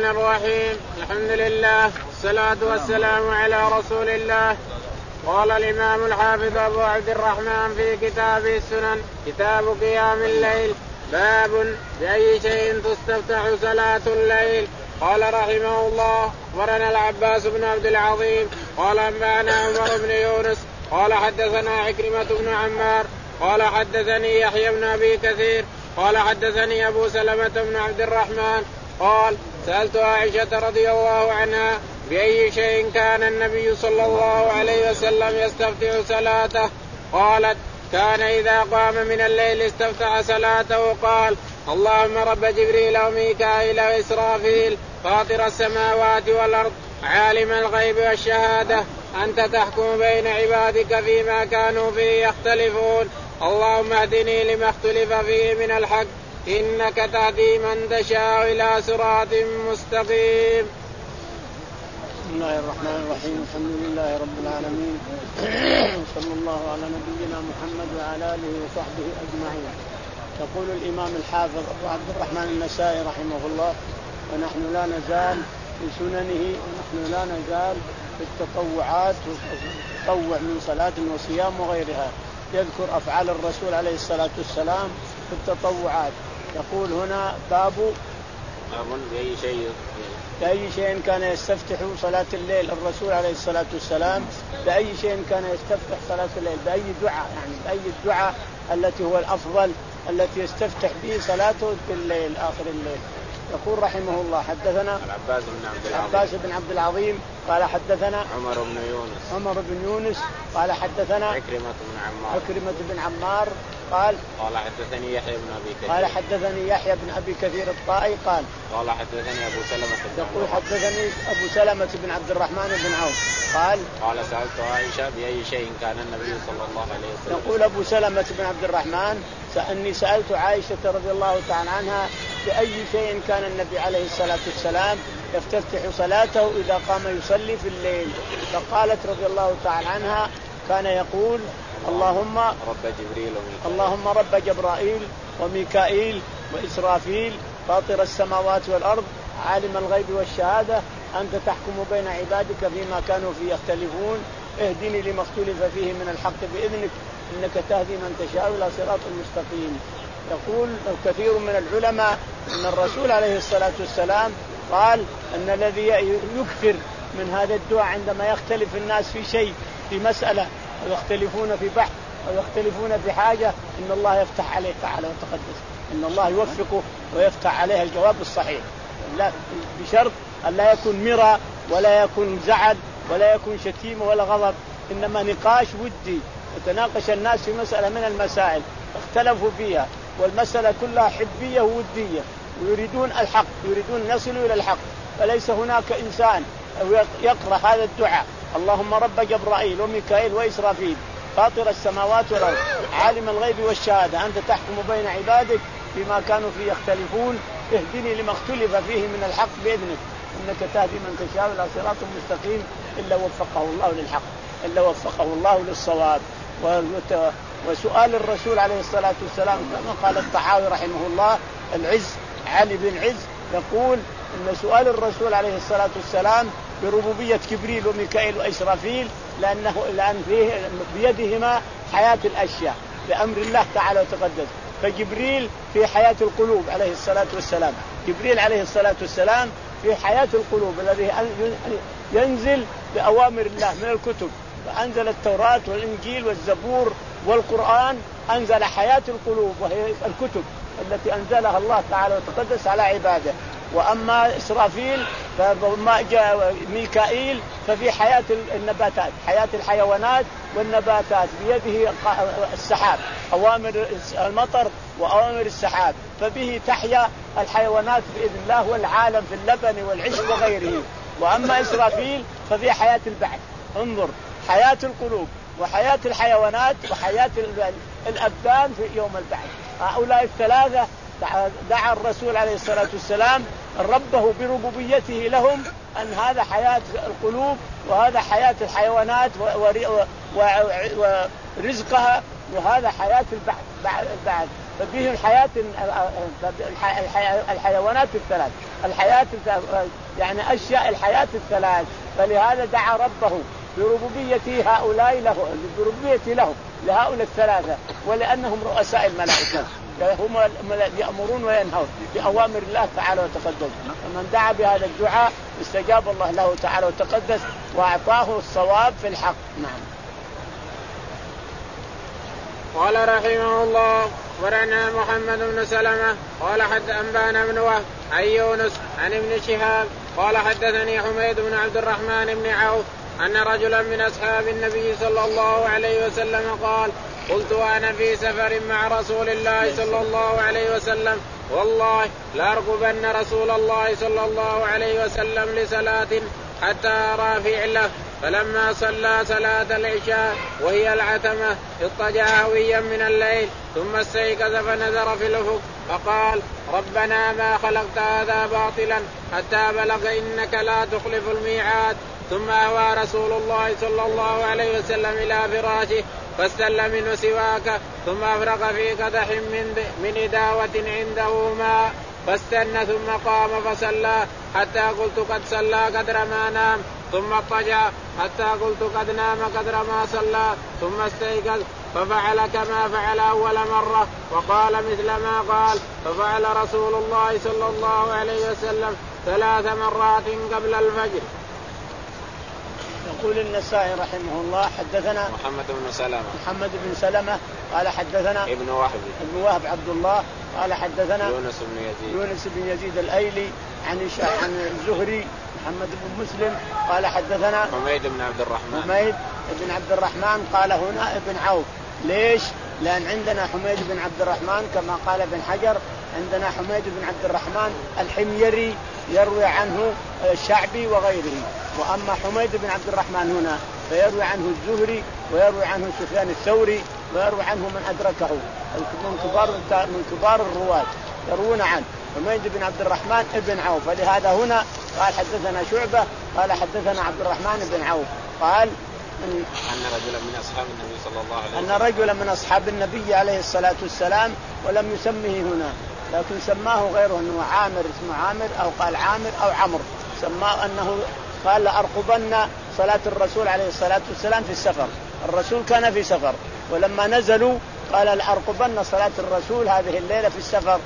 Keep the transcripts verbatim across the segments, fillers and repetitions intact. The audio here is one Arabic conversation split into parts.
الرحمن الرحيم. الحمد لله والصلاة والسلام على رسول الله. قال الإمام الحافظ أبو عبد الرحمن في كتابه السنن كتاب قيام الليل باب بأي شيء تستفتح صلاة الليل. قال رحمه الله أخبرنا العباس بن عبد العظيم قال أنبأنا عمر بن يونس قال حدثنا عكرمة بن عمار قال حدثني يحيى بن أبي كثير قال حدثني أبو سلمة بن عبد الرحمن قال سألت عائشة رضي الله عنها بأي شيء كان النبي صلى الله عليه وسلم يستفتح صلاته. قالت كان إذا قام من الليل استفتح صلاته قال اللهم رب جبريل وميكائيل وإسرافيل فاطر السماوات والأرض عالم الغيب والشهادة أنت تحكم بين عبادك فيما كانوا فيه يختلفون اللهم اهدني لما اختلف فيه من الحق إنك تهدي من تشاء إلى صراط مستقيم. بسم الله الرحمن الرحيم. الحمد لله رب العالمين صلى الله على نبينا محمد وعلى آله وصحبه أجمعين. يقول الإمام الحافظ أبو عبد الرحمن النسائي رحمه الله ونحن لا نزال في سننه ونحن لا نزال في التطوعات والتطوع من صلاة وصيام وغيرها. يذكر أفعال الرسول عليه الصلاة والسلام في التطوعات. يقول هنا باب بأي شيء بأي شيء كان يستفتح صلاة الليل الرسول عليه الصلاة والسلام بأي شيء كان يستفتح صلاة الليل بأي دعاء يعني بأي الدعاء التي هو الأفضل التي يستفتح به صلاته بالليل آخر الليل. يقول رحمه الله حدثنا العباس بن عبد العظيم, العباس بن عبد العظيم قال حدثنا عمر بن يونس عمر بن يونس قال حدثنا عكرمة بن عمار عكرمة بن عمار قال قال حدثني يحيى بن أبي كثير قال حدثني يحيى بن أبي كثير الطائي قال قال حدثني أبو سلمة بن يقول حدثني أبو سلمة بن عبد الرحمن بن عوف قال قال سألت عائشة بأي شيء كان النبي صلى الله عليه وسلم. يقول أبو سلمة بن عبد الرحمن أني سألت عائشة رضي الله تعالى عنها بأي شيء كان النبي عليه الصلاة والسلام يفتتح صلاته إذا قام يصلي في الليل. فقالت رضي الله تعالى عنها كان يقول اللهم رب جبريل وميكائيل اللهم رب جبرائيل وميكائيل وإسرافيل فاطر السماوات والأرض عالم الغيب والشهادة أنت تحكم بين عبادك فيما كانوا فيه يختلفون اهدني لما اختلف فيه من الحق بإذنك إنك تهدي من تشاء إلى صراط مستقيم. يقول الكثير من العلماء أن الرسول عليه الصلاة والسلام قال أن الذي يكثر من هذا الدعاء عندما يختلف الناس في شيء في مسألة أو يختلفون في بحث أو يختلفون في حاجة إن الله يفتح عليه تعالى وتقدس إن الله يوفقه ويفتح عليه الجواب الصحيح لا بشرط أن لا يكون مرى ولا يكون زعل ولا يكون شتيمة ولا غضب إنما نقاش ودي يتناقش الناس في مسألة من المسائل اختلفوا فيها والمسألة كلها حبية وودية ويريدون الحق يريدون يصلوا إلى الحق فليس هناك إنسان يقرأ هذا الدعاء اللهم رب جبرائيل وميكائيل وإسرافيل فاطر السماوات والأرض عالم الغيب والشهادة أنت تحكم بين عبادك فيما كانوا فيه يختلفون اهدني لما اختلف فيه من الحق بإذنك إنك تهدي من تشاء إلى صراط مستقيم إلا وفقه الله للحق إلا وفقه الله للصواب. وسؤال الرسول عليه الصلاة والسلام كما قال الطحاوي رحمه الله العز علي بن عز يقول إن سؤال الرسول عليه الصلاة والسلام بربوبية جبريل وميكائيل وإسرافيل لأنه لأن فيه بيدهما حياة الأشياء بأمر الله تعالى وتقدس. فجبريل في حياة القلوب عليه الصلاة والسلام جبريل عليه الصلاة والسلام في حياة القلوب الذي ينزل بأوامر الله من الكتب فأنزل التوراة والإنجيل والزبور والقرآن أنزل حياة القلوب وهي الكتب التي أنزلها الله تعالى وتقدس على عباده. وأما إسرافيل فما جاء ميكائيل ففي حياة النباتات حياة الحيوانات والنباتات بيده السحاب أوامر المطر وأوامر السحاب فبه تحيا الحيوانات بإذن الله والعالم في اللبن والعشب وغيره. وأما إسرافيل ففي حياة البعث انظر حياة القلوب وحياة الحيوانات وحياة الأبدان في يوم البعث. هؤلاء الثلاثة دعا الرسول عليه الصلاة والسلام ربه بربوبيته لهم أن هذا حياة القلوب وهذا حياة الحيوانات ورزقها وهذا حياة البعث. ففيه الحياة الحيوانات الثلاث الحياة يعني أشياء الحياة الثلاث. فلهذا دعا ربه بربوبية هؤلاء له بربوبية له لهؤلاء الثلاثة، ولأنهم رؤساء الملائكة هم يأمرون وينهون بأوامر الله تعالى وتقدس. فمن دعا بهذا الدعاء استجاب الله له تعالى وتقدس وأعطاه الصواب في الحق. نعم. قال رحمه الله ورنا محمد بن سلمة قال حد أنبانا بن وهب عن يونس عن ابن شهاب قال حدثني حميد بن عبد الرحمن بن عوف أن رجلا من أصحاب النبي صلى الله عليه وسلم قال قلت أنا في سفر مع رسول الله صلى الله عليه وسلم والله لأرقبن رسول الله صلى الله عليه وسلم لصلاة حتى أرى فعله. فلما صلى صلاة العشاء وهي العتمة اضطجع هويا من الليل ثم استيقظ فنظر في الأفق فقال ربنا ما خلقت هذا باطلا حتى بلغ إنك لا تخلف الميعاد. ثم أوى رسول الله صلى الله عليه وسلم إلى فراشه فاستل منه سواك ثم أفرغ في قدح من, من إداوة عنده ماء فاستنى ثم قام فصلى حتى قلت قد صلى قدر ما نام ثم اضطجع حتى قلت قد نام قدر ما صلى ثم استيقظ ففعل كما فعل أول مرة وقال مثل ما قال. ففعل رسول الله صلى الله عليه وسلم ثلاث مرات قبل الفجر. يقول النسائي رحمه الله حدثنا محمد بن سلمة محمد بن سلمة قال حدثنا ابن وهب ابن وهب عبد الله قال حدثنا يونس بن يزيد يونس بن يزيد الأيلي عن عن الزهري محمد بن مسلم قال حدثنا حميد بن عبد الرحمن حميد بن عبد الرحمن قال هنا ابن عوف. ليش؟ لأن عندنا حميد بن عبد الرحمن كما قال ابن حجر عندنا حميد بن عبد الرحمن الحميري يروي عنه الشعبي وغيره، وأما حميد بن عبد الرحمن هنا فيروي عنه الزهري ويروي عنه سفيان الثوري ويروي عنه من أدركه من كبار من كبار الرواة يروون عنه حميد بن عبد الرحمن ابن عوف. فلهذا هنا قال حدثنا شعبة قال حدثنا عبد الرحمن بن عوف قال أن رجلا من أصحاب النبي صلى الله عليه وسلم أن رجلا من أصحاب النبي عليه الصلاة والسلام ولم يسمه هنا لكن سماه غيره أنه عامر اسمه عامر أو قال عامر أو عمرو سماه أنه قال لأرقبن صلاة الرسول عليه الصلاة والسلام في السفر. الرسول كان في سفر ولما نزلوا قال لأرقبن صلاة الرسول هذه الليلة في السفر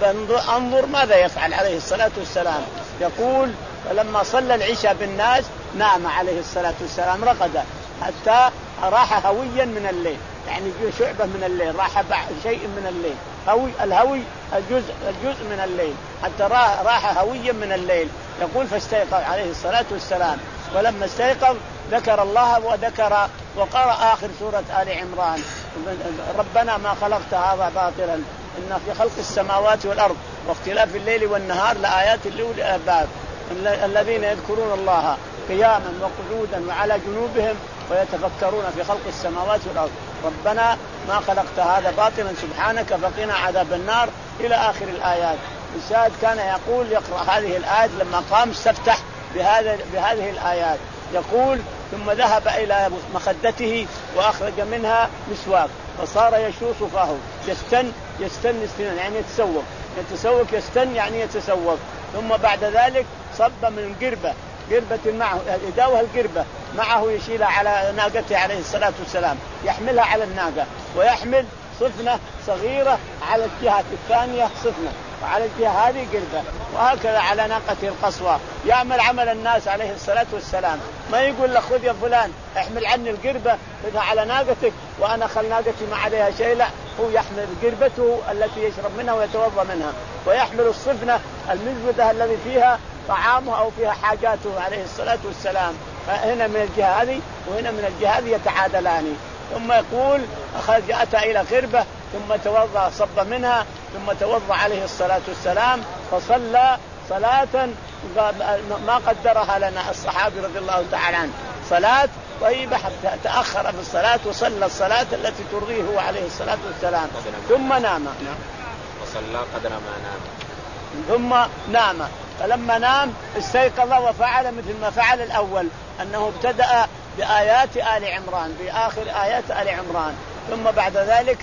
أنظر ماذا يفعل عليه الصلاة والسلام. يقول فلما صلى العشاء بالناس نام عليه الصلاة والسلام رقد حتى راح هويا من الليل يعني شعبة من الليل راح شيء من الليل هوي الهوي الجزء الجزء من الليل حتى راح هويا من الليل. يقول فاستيقظ عليه الصلاة والسلام ولما استيقظ ذكر الله وذكر وقرأ آخر سورة آل عمران ربنا ما خلقت هذا باطلا إن في خلق السماوات والأرض واختلاف الليل والنهار لآيات لأولي الألباب الذين يذكرون الله قياما وقعودا وعلى جنوبهم ويتفكرون في خلق السماوات والأرض ربنا ما خلقت هذا باطلا سبحانك فقنا عذاب النار إلى آخر الآيات. الشاهد كان يقول يقرأ هذه الآيات لما قام استفتح بهذا بهذه الآيات. يقول ثم ذهب إلى مخدته وأخرج منها مسواك فصار يشوص فاه يستن يستن استنا يعني يتسوق يتسوق يستن يعني يتسوق. ثم بعد ذلك صب من قربة قربة معه يداوها القربة معه يشيلها على ناقته عليه الصلاة والسلام يحملها على الناقة ويحمل صفنة صغيرة على الجهة الثانية صفنة وعلى الجهة هذه قربة وهكذا على ناقته القصوى يعمل عمل الناس عليه الصلاة والسلام. ما يقول له خذ يا فلان احمل عني القربة خذها على ناقتك وأنا خل ناقتي ما عليها شيء، لا هو يحمل قربته التي يشرب منها ويتوضأ منها ويحمل الصفنة المزودة الذي فيها طعامه أو فيها حاجاته عليه الصلاة والسلام. هنا من الجهة هذه وهنا من الجهة هذه يتعادلان. ثم يقول أخذ أتى إلى قربة ثم توضأ صب منها ثم توضأ عليه الصلاة والسلام فصلى صلاة ما قدرها لنا الصحابي رضي الله تعالى عنه صلاة طيبة حتى تأخر في الصلاة وصلى الصلاة التي ترضيه هو عليه الصلاة والسلام ثم نام وصلى قدر ما نام ثم نام. فلما نام استيقظ وفعل مثل ما فعل الأول أنه ابتدأ بآيات آل عمران بآخر آيات آل عمران ثم بعد ذلك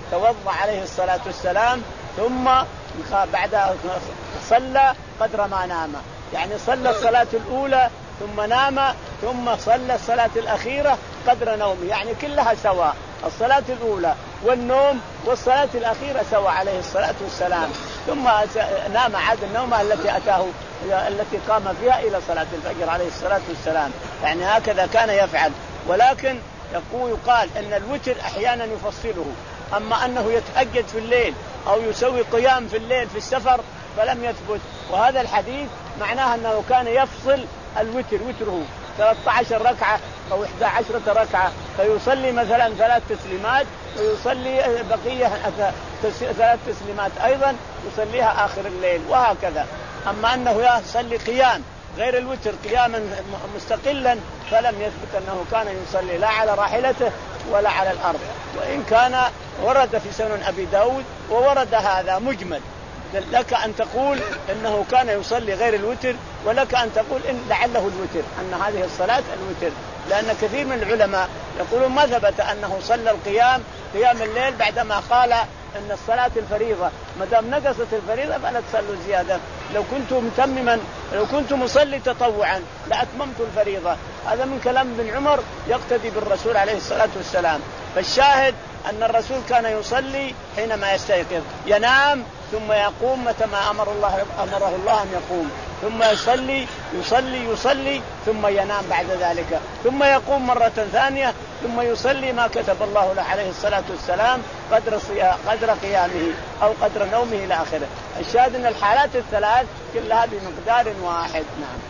توضأ عليه الصلاة والسلام ثم بعد صلى قدر ما نام، يعني صلى الصلاة الأولى ثم نام ثم صلى الصلاة الأخيرة قدر نومه، يعني كلها سواء، الصلاة الأولى والنوم والصلاة الأخيرة سواء عليه الصلاة والسلام، ثم نام عاد النومة التي أتاه التي قام فيها إلى صلاة الفجر عليه الصلاة والسلام، يعني هكذا كان يفعل. ولكن يقول يقال أن الوتر أحيانا يفصله، أما أنه يتهجد في الليل أو يسوي قيام في الليل في السفر فلم يثبت. وهذا الحديث معناه أنه كان يفصل الوتر، وتره ثلاثة عشر ركعة أو إحدى عشرة ركعة، فيصلي مثلا ثلاث تسليمات ويصلي بقية ثلاث تسليمات أيضا يصليها آخر الليل وهكذا. أما أنه يصلي قيام غير الوتر قياما مستقلا فلم يثبت أنه كان يصلي لا على راحلته ولا على الأرض. وإن كان ورد في سنن أبي داود وورد هذا مجمل، لك أن تقول إنه كان يصلي غير الوتر، ولك أن تقول إن لعله الوتر، أن هذه الصلاة الوتر، لأن كثير من العلماء يقولون ما ثبت أنه صلى القيام قيام الليل بعدما قال أن الصلاة الفريضة ما دام نقصت الفريضة فلا تصلوا زيادة، لو كنت متمما لو كنت مصلي تطوعا لأتممت الفريضة. هذا من كلام ابن عمر يقتدي بالرسول عليه الصلاة والسلام. فالشاهد أن الرسول كان يصلي حينما يستيقظ، ينام ثم يقوم متى ما أمر الله أمره الله أن يقوم، ثم يصلي يصلي يصلي ثم ينام بعد ذلك، ثم يقوم مرة ثانية ثم يصلي ما كتب الله له عليه الصلاة والسلام قدر قدر قيامه أو قدر نومه إلى آخره. الشاهد أن الحالات الثلاث كلها بمقدار واحد. نعم.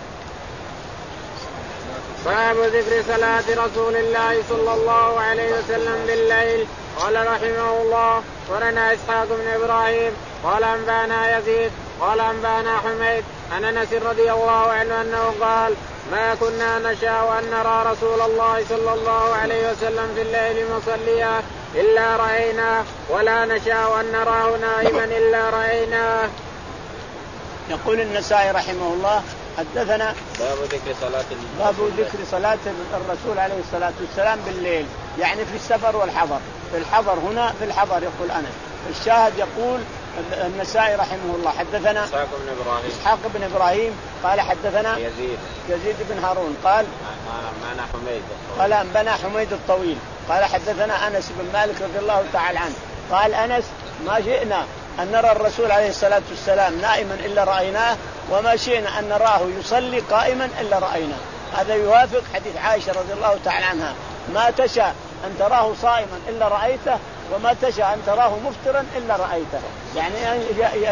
باب ذكر صلاة رسول الله صلى الله عليه وسلم بالليل. قال رحمه الله ورنا إسحاق بن إبراهيم قال أنبانا يزيد قال أنبانا حميد عن أنس رضي الله عنه أنه قال ما كنا نشاء أن نرى رسول الله صلى الله عليه وسلم في الليل مصليا إلا رأيناه ولا نشاء أن نراه نائما إلا رأيناه. يقول النسائي رحمه الله حدثنا باب ذكر صلاة باب ذكر صلاة الرسول عليه الصلاة والسلام بالليل، يعني في السفر والحضر. في الحضر هنا في الحضر يقول أنس. الشاهد يقول النسائي رحمه الله حدثنا إسحاق بن إبراهيم إسحاق بن إبراهيم قال حدثنا يزيد يزيد بن هارون قال أنبانا حميد قال أنبانا حميد الطويل قال حدثنا أنس بن مالك رضي الله تعالى عنه قال أنس ما جئنا أن نرى الرسول عليه الصلاة والسلام نائما إلا رأيناه وما شئنا أن نراه يصلي قائما إلا رأيناه. هذا يوافق حديث عائشة رضي الله تعالى عنها ما تشاء أن تراه صائما إلا رأيته وما تشاء أن تراه مفطرا إلا رأيته، يعني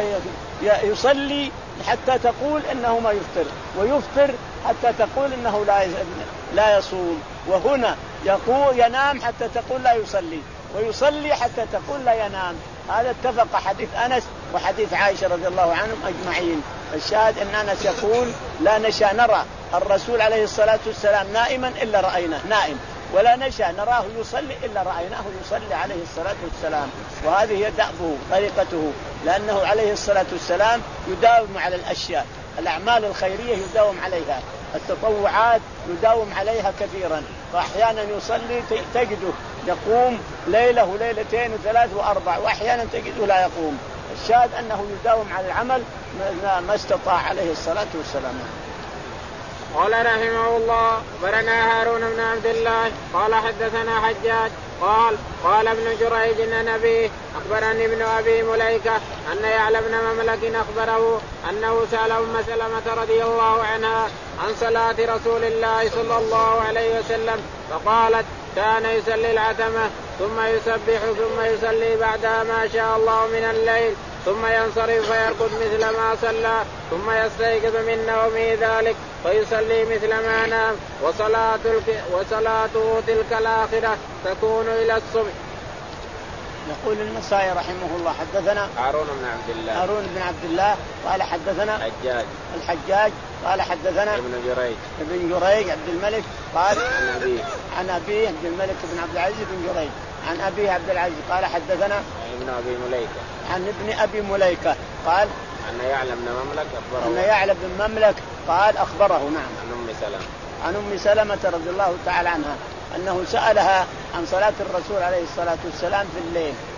يصلي حتى تقول إنه ما يفطر ويفطر حتى تقول إنه لا لا يصوم، وهنا يقول ينام حتى تقول لا يصلي ويصلي حتى تقول لا ينام. هذا اتفق حديث أنس وحديث عائشة رضي الله عنهم أجمعين. الشاهد أن أنس يقول لا نشاء نرى الرسول عليه الصلاة والسلام نائما إلا رأيناه نائم، ولا نشاء نراه يصلي إلا رأيناه يصلي عليه الصلاة والسلام. وهذه هي دأبه طريقته، لأنه عليه الصلاة والسلام يداوم على الأشياء، الأعمال الخيرية يداوم عليها، التطوعات يداوم عليها كثيرا. فأحيانا يصلي تجده يقوم ليلة ليلتين وثلاث وأربع، وأحيانا تجده لا يقوم. الشاهد أنه يداوم على العمل ما استطاع عليه الصلاة والسلام. قال رحمه الله برنا هارون بن عبد الله قال حدثنا حجاج قال قال ابن جريج عن أبيه أخبرني ابن أبي مليكة أن يعلى بن مملك أخبره أنه سأل أم سلمة رضي الله عنها عن صلاة رسول الله صلى الله عليه وسلم فقالت كان يصلي العتمة ثم يسبح ثم يصلي بعدها ما شاء الله من الليل ثم ينصرف فيرقد مثل ما صلى ثم يستيقظ من نومه ذلك فيصلي مثل ما نام وصلاة وصلاته تلك الآخرة تكون إلى الصبح. يقول النسائي رحمه الله حدثنا هارون بن عبد الله هارون بن عبد الله قال حدثنا حجاج الحجاج قال حدثنا ابن جريج ابن جريج عبد الملك قال عن أبيه عن أبيه عبد الملك بن عبد العزيز بن جريج عن أبيه عبد العزيز قال حدثنا ابن أبي مليكة عن ابن أبي مليكة قال أن يعلى بن مملك أخبره أن يعلى بن مملك قال أخبره نعم عن أم سلمة عن أم سلمة رضي الله تعالى عنها أنه سألها عن صلاة الرسول عليه الصلاة والسلام في الليل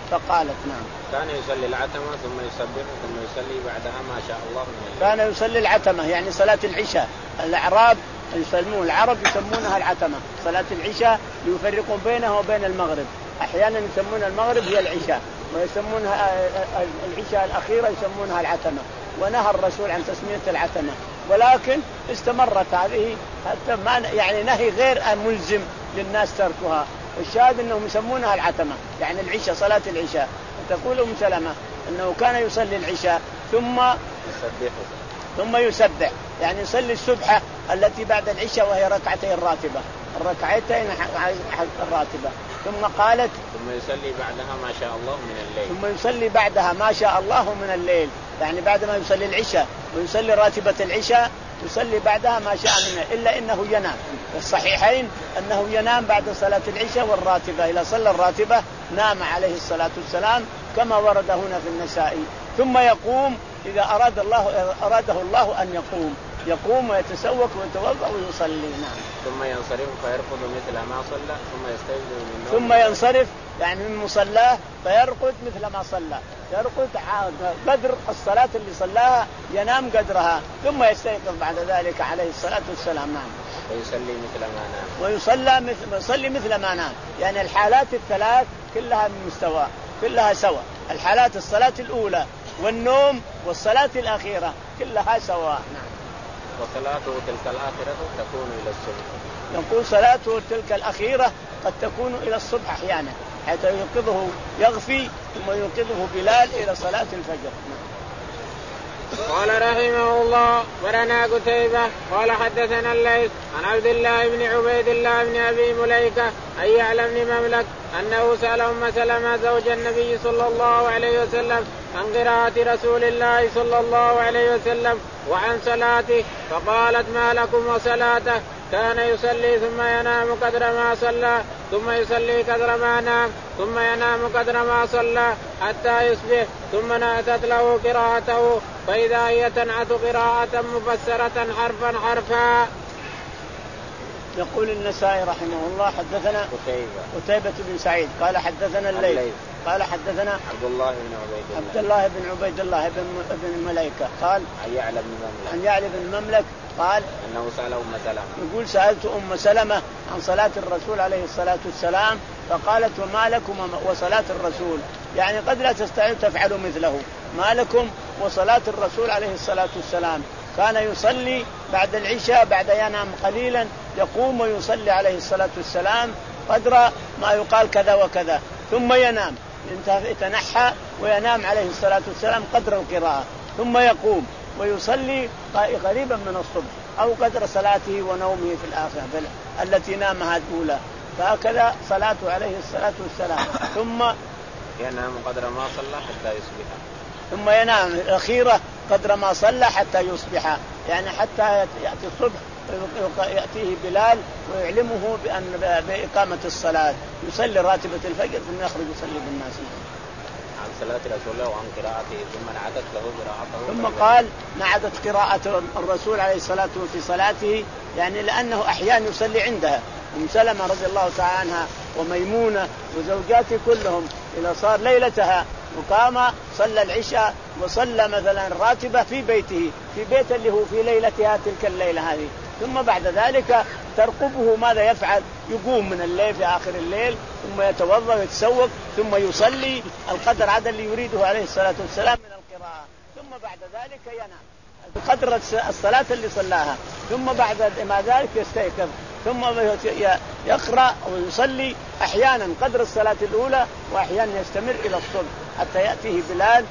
فقالت نعم. كان يصلي العتمة ثم يسبح ثم يصلي بعدها ما شاء الله من الليل. كان يصلي العتمة يعني صلاة العشاء. الأعراب يسمون العرب يسمونها العتمة صلاة العشاء ليفرقون بينها وبين المغرب. أحيانا يسمون المغرب هي العشاء ويسمونها العشاء الأخيرة يسمونها العتمة. ونهى الرسول عن تسمية العتمة ولكن استمرت هذه حتى ما يعني نهي غير ملزم للناس تركها. الشاهد أنهم يسمونها العتمة يعني العشاء صلاة العشاء. تقول أم سلمة أنه كان يصلي العشاء ثم يسبح ثم يسبح يعني يصلي السبحة التي بعد العشاء وهي ركعتين الراتبة الركعتين الراتبة. ثم قالت ثم يصلي بعدها ما شاء الله من الليل. ثم يصلي بعدها ما شاء الله من الليل يعني بعد ما يصلي العشاء ويصلي راتبة العشاء يصلي بعدها ما شاء منه إلا إنه ينام. في الصحيحين أنه ينام بعد صلاة العشاء والراتبة. إذا صلى الراتبة نام عليه الصلاة والسلام كما ورد هنا في النسائي. ثم يقوم إذا أراد الله أراده الله أن يقوم يقوم ويتسوق ويتوضأ ويصلي. نعم. ثم ينصرف فيرقد مثل ما صلى ثم يستيقظ من النوم. ثم ينصرف يعني من مصلاه فيرقد مثل ما صلى يرقد قدر الصلاة اللي صلاها ينام قدرها ثم يستيقظ بعد ذلك عليه الصلاة والسلام. نعم. ويصلي مثل ما نام. ويصلى مثل يصلي مثل ما نام يعني الحالات الثلاث كلها من مستوى كلها سواء. الحالات الصلاة الأولى والنوم والصلاة الأخيرة كلها سواء. نعم. وصلاته تلك الآخرة تكون إلى الصبح. يقول صلاته تلك الأخيرة قد تكون إلى الصبح أحيانا حتى يوقظه يغفي ثم يوقظه بلال إلى صلاة الفجر. قال رحمه الله ولنا قتيبة قال حدثنا الليث عن عبد الله بن عبيد الله بن أبي مليكة أن يعلم بن مملك أنه سأل أم سلمة زوج النبي صلى الله عليه وسلم عن قراءة رسول الله صلى الله عليه وسلم وعن صلاته فقالت ما لكم وصلاته كان يصلي ثم ينام قدر ما صلى ثم يصلي قدر ما نام ثم ينام قدر ما صلى حتى يصبح ثم نأتت له قراءته فإذا هي تنعت قراءة مفسرة حرفا حرفا. يقول النسائي رحمه الله حدثنا قتيبة قتيبة بن سعيد قال حدثنا الليث قال حدثنا عبد الله بن عبيد الله عبد الله بن عبيد الله بن ابن الملائكة قال عن يعلى بن مملك عن يعلى بن مملك قال أنه سأل أم سلمة يقول سألت أم سلمة عن صلاة الرسول عليه الصلاة والسلام فقالت وما لكم وصلاة الرسول يعني قد لا تستطيعوا تفعلوا مثله. ما لكم وصلاة الرسول عليه الصلاة والسلام كان يصلي بعد العشاء بعد ينام قليلا يقوم ويصلي عليه الصلاة والسلام قدر ما يقال كذا وكذا ثم ينام يتنحى وينام عليه الصلاة والسلام قدر القراءة ثم يقوم ويصلي قريبا من الصبح أو قدر صلاته ونومه في الآخرة التي نامها الأولى. فهكذا صلاته عليه الصلاة والسلام ثم ينام قدر ما صلى حتى يصبح ثم ينام الأخيرة قدر ما صلى حتى يصبح يعني حتى يأتي الصبح يأتيه بلال ويعلمه بأن بإقامة الصلاة يصلي راتبة الفجر ثم يخرج يصلي بالناس. عن صلاة رسول الله وعن قراءته ثم نعدت له قراءته ثم قال نعدت قراءة الرسول عليه الصلاة والسلام في صلاته يعني لأنه أحيانا يصلي عندها. أم سلمة رضي الله تعالى عنها وميمونة وزوجاته كلهم إذا صار ليلتها وقام صلى العشاء وصلى مثلا راتبة في بيته في بيت اللي هو في ليلتها تلك الليلة هذه ثم بعد ذلك ترقبه ماذا يفعل يقوم من الليل في آخر الليل ثم يتوضأ ويتسوق ثم يصلي القدر هذا اللي يريده عليه الصلاة والسلام من القراءة ثم بعد ذلك ينام بقدر الصلاة اللي صلاها ثم بعد ما ذلك يستيقظ ثم يقرأ ويصلي أحيانا قدر الصلاة الأولى وأحيانا يستمر إلى الصبح حتى يأتيه بلال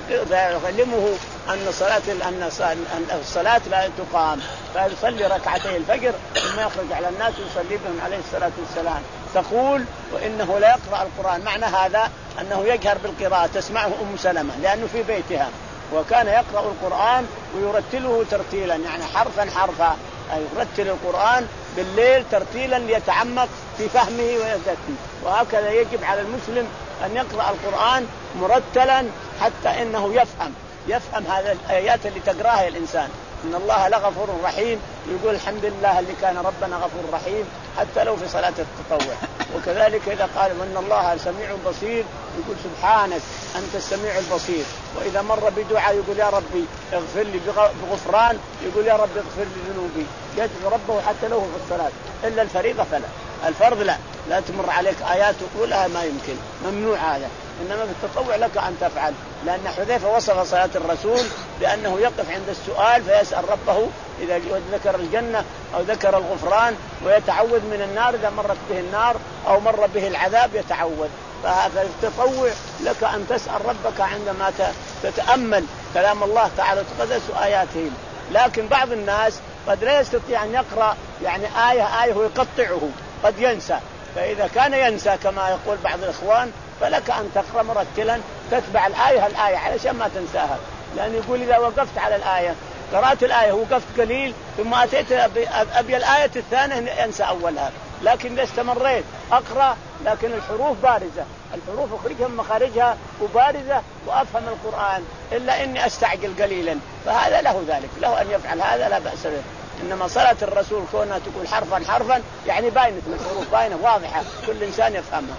فيعلمه أن صلاة أن الصلاة لا تقام فيصلي ركعتي الفجر ثم يخرج على الناس ويصلي بهم عليه الصلاة والسلام. تقول وإنه لا يقرأ القرآن معنى هذا أنه يجهر بالقراءة تسمعه أم سلمة لأنه في بيتها وكان يقرأ القرآن ويرتله ترتيلا يعني حرفا حرفا أي يرتل القرآن بالليل ترتيلا ليتعمق في فهمه ويذكره. وهكذا يجب على المسلم أن يقرأ القرآن مرتلا حتى إنه يفهم يفهم هذه الآيات اللي تقرأها الإنسان. إن الله لغفور رحيم يقول الحمد لله اللي كان ربنا غفور رحيم حتى لو في صلاة التطوع. وكذلك إذا قال إن الله سميع بصير يقول سبحانك أنت السميع البصير. وإذا مر بدعاء يقول يا ربي اغفر لي بغفران، يقول يا ربي اغفر لي ذنوبي، يدعو ربه حتى له في الصلاة. إلا الفريضة فلا، الفرض لا لا تمر عليك آيات تقولها ما يمكن، ممنوع هذا. إنما في التطوع لك أن تفعل، لأن حذيفة وصف صلاة الرسول بأنه يقف عند السؤال فيسأل ربه إذا ذكر الجنة أو ذكر الغفران، ويتعوذ من النار إذا مرت به النار أو مر به العذاب يتعوذ. فالتطوع لك أن تسأل ربك عندما تتأمل كلام الله تعالى وتقدس آياته. لكن بعض الناس قد لا يستطيع أن يقرأ يعني آية آية ويقطعه، قد ينسى. فإذا كان ينسى كما يقول بعض الإخوان فلك أن تقرأ مرتلا تتبع الآية الآية علشان ما تنساها. لأن يقول إذا وقفت على الآية قرأت الآية وقفت قليل ثم أتيت أبي الآية الثانية ينسى أولها. لكن إذا استمريت أقرأ لكن الحروف بارزة، الحروف أخرجها من مخارجها وبارزة وأفهم القرآن، إلا إني أستعجل قليلا، فهذا له ذلك، له أن يفعل هذا لا بأس به. إنما صلاة الرسول كونها تقول حرفا حرفا يعني باينة من الحروف، باينة واضحة كل إنسان يفهمها.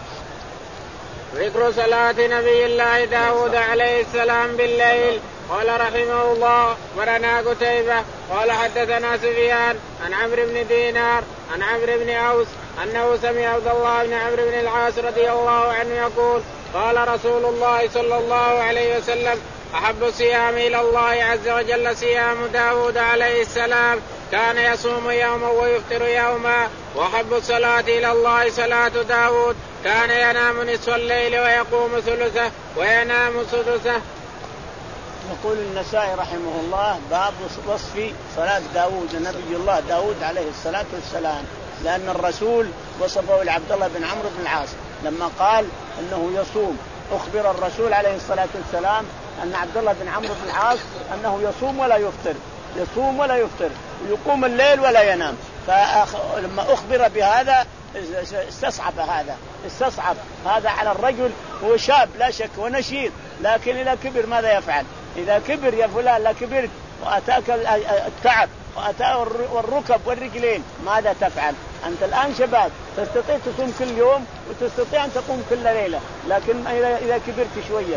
ذكر صلاة نبي الله داود عليه السلام بالليل. قال رحمه الله ورنا قتيبة قال حدثنا سفيان عن عمرو بن دينار عن عمرو بن أوس أنه سمع عبد الله بن عمرو بن العاص رضي الله عنه يقول قال رسول الله صلى الله عليه وسلم أحب الصيام إلى الله عز وجل صيام داود عليه السلام كان يصوم يوما ويفطر يوما، وأحب الصلاة إلى الله صلاة داود كان ينام نصف الليل ويقوم ثلثه وينام سدسه. يقول النسائي رحمه الله باب وصف صلاة داود نبي الله داود عليه الصلاة والسلام، لأن الرسول وصفه لعبد الله بن عمرو بن العاص لما قال أنه يصوم. أخبر الرسول عليه الصلاة والسلام أن عبد الله بن عمرو بن العاص أنه يصوم ولا يفطر، يصوم ولا يفطر ويقوم الليل ولا ينام. فلما أخبر بهذا استصعب هذا استصعب هذا على الرجل. هو شاب لا شك ونشيط، لكن إذا كبر ماذا يفعل؟ إذا كبر يا فلان لا كبرت وأتاك التعب وأتاك الركب والرجلين ماذا تفعل؟ أنت الآن شباب تستطيع تصوم كل يوم وتستطيع أن تقوم كل ليلة، لكن إذا كبرت شوية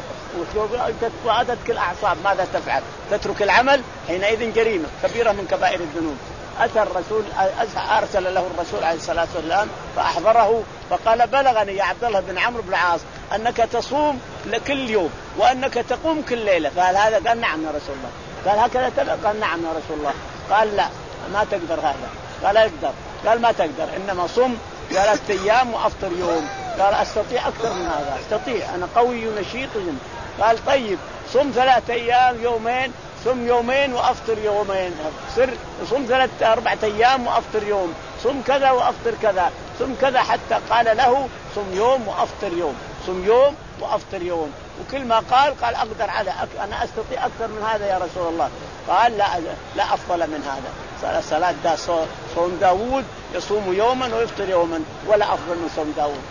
وأتتك الأعصاب ماذا تفعل؟ تترك العمل، حينئذ جريمة كبيرة من كبائر الذنوب. أتى الرسول أرسل له الرسول عليه الصلاة والسلام فأحضره فقال بلغني يا عبد الله بن عمرو بن العاص أنك تصوم لكل يوم وأنك تقوم كل ليلة. فهل هذا؟ قال نعم يا رسول الله. قال هكذا تبقى؟ قال نعم يا رسول الله. قال لا ما تقدر هذا. قال اقدر. قال ما تقدر، إنما صم ثلاثة أيام وأفطر يوم. قال أستطيع أكثر من هذا، أستطيع أنا قوي ونشيط. قال طيب صم ثلاثة أيام يومين، صم يومين وأفطر يومين، سر صم ثلاثة أربعة أيام وأفطر يوم، صم كذا وأفطر كذا، صم كذا، حتى قال له صم يوم وأفطر يوم، صم يوم وأفطر يوم. وكل ما قال قال أقدر على أك... أنا أستطيع أكثر من هذا يا رسول الله. قال لا لا أفضل من هذا. صلاة دا صوم داود يصوم يوما ويفطر يوما ولا أفضل من صوم داود.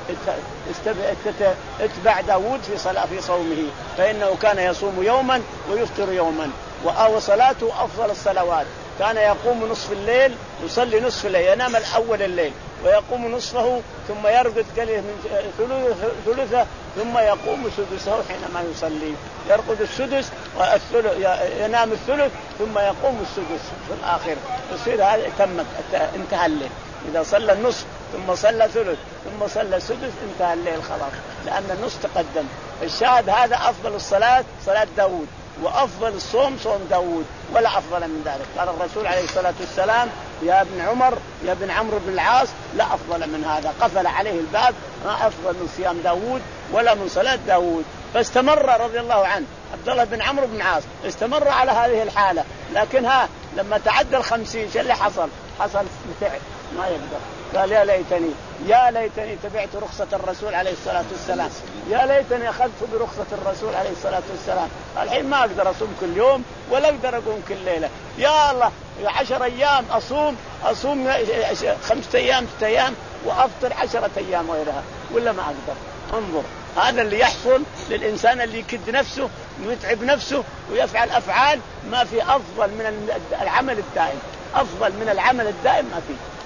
اتبع داود في صلاة في صومه فإنه كان يصوم يوما ويفطر يوما. وصلاته أفضل الصلوات، كان يقوم نصف الليل يصلي نصف الليل، ينام الأول الليل ويقوم نصفه ثم يرقد قليل من ثلثه ثم يقوم سدسه حينما يصلي، يرقد السدس ينام الثلث ثم يقوم السدس في الآخر. يصير هذا تمت انتهى الليل. إذا صلى النصف ثم صلى ثلث ثم صلى السدس انتهى الليل خلاص، لأن النصف تقدم. الشاهد هذا أفضل الصلاة صلاة داود، وأفضل الصوم صوم داود ولا أفضل من ذلك. قال الرسول عليه الصلاة والسلام يا ابن عمر يا ابن عمرو بن العاص لا أفضل من هذا. قفل عليه الباب، ما أفضل من صيام داود ولا من صلاة داود. فاستمر رضي الله عنه عبد الله بن عمرو بن العاص استمر على هذه الحالة. لكن ها لما تعدى الخمسين شو اللي حصل؟ حصل تعب ما يقدر. قال يا ليتني يا ليتني تبعت رخصة الرسول عليه الصلاة والسلام، يا ليتني أخذت برخصة الرسول عليه الصلاة والسلام. الحين ما أقدر أصوم كل يوم ولا أقدر أقوم كل ليلة. يا الله عشر أيام أصوم أصوم خمسة أيام ستة أيام وأفطر عشرة أيام غيرها ولا ما أقدر. انظر هذا اللي يحصل للإنسان اللي يكد نفسه ويتعب نفسه ويفعل أفعال ما في أفضل من العمل الدائم. أفضل من العمل الدائم ما فيه.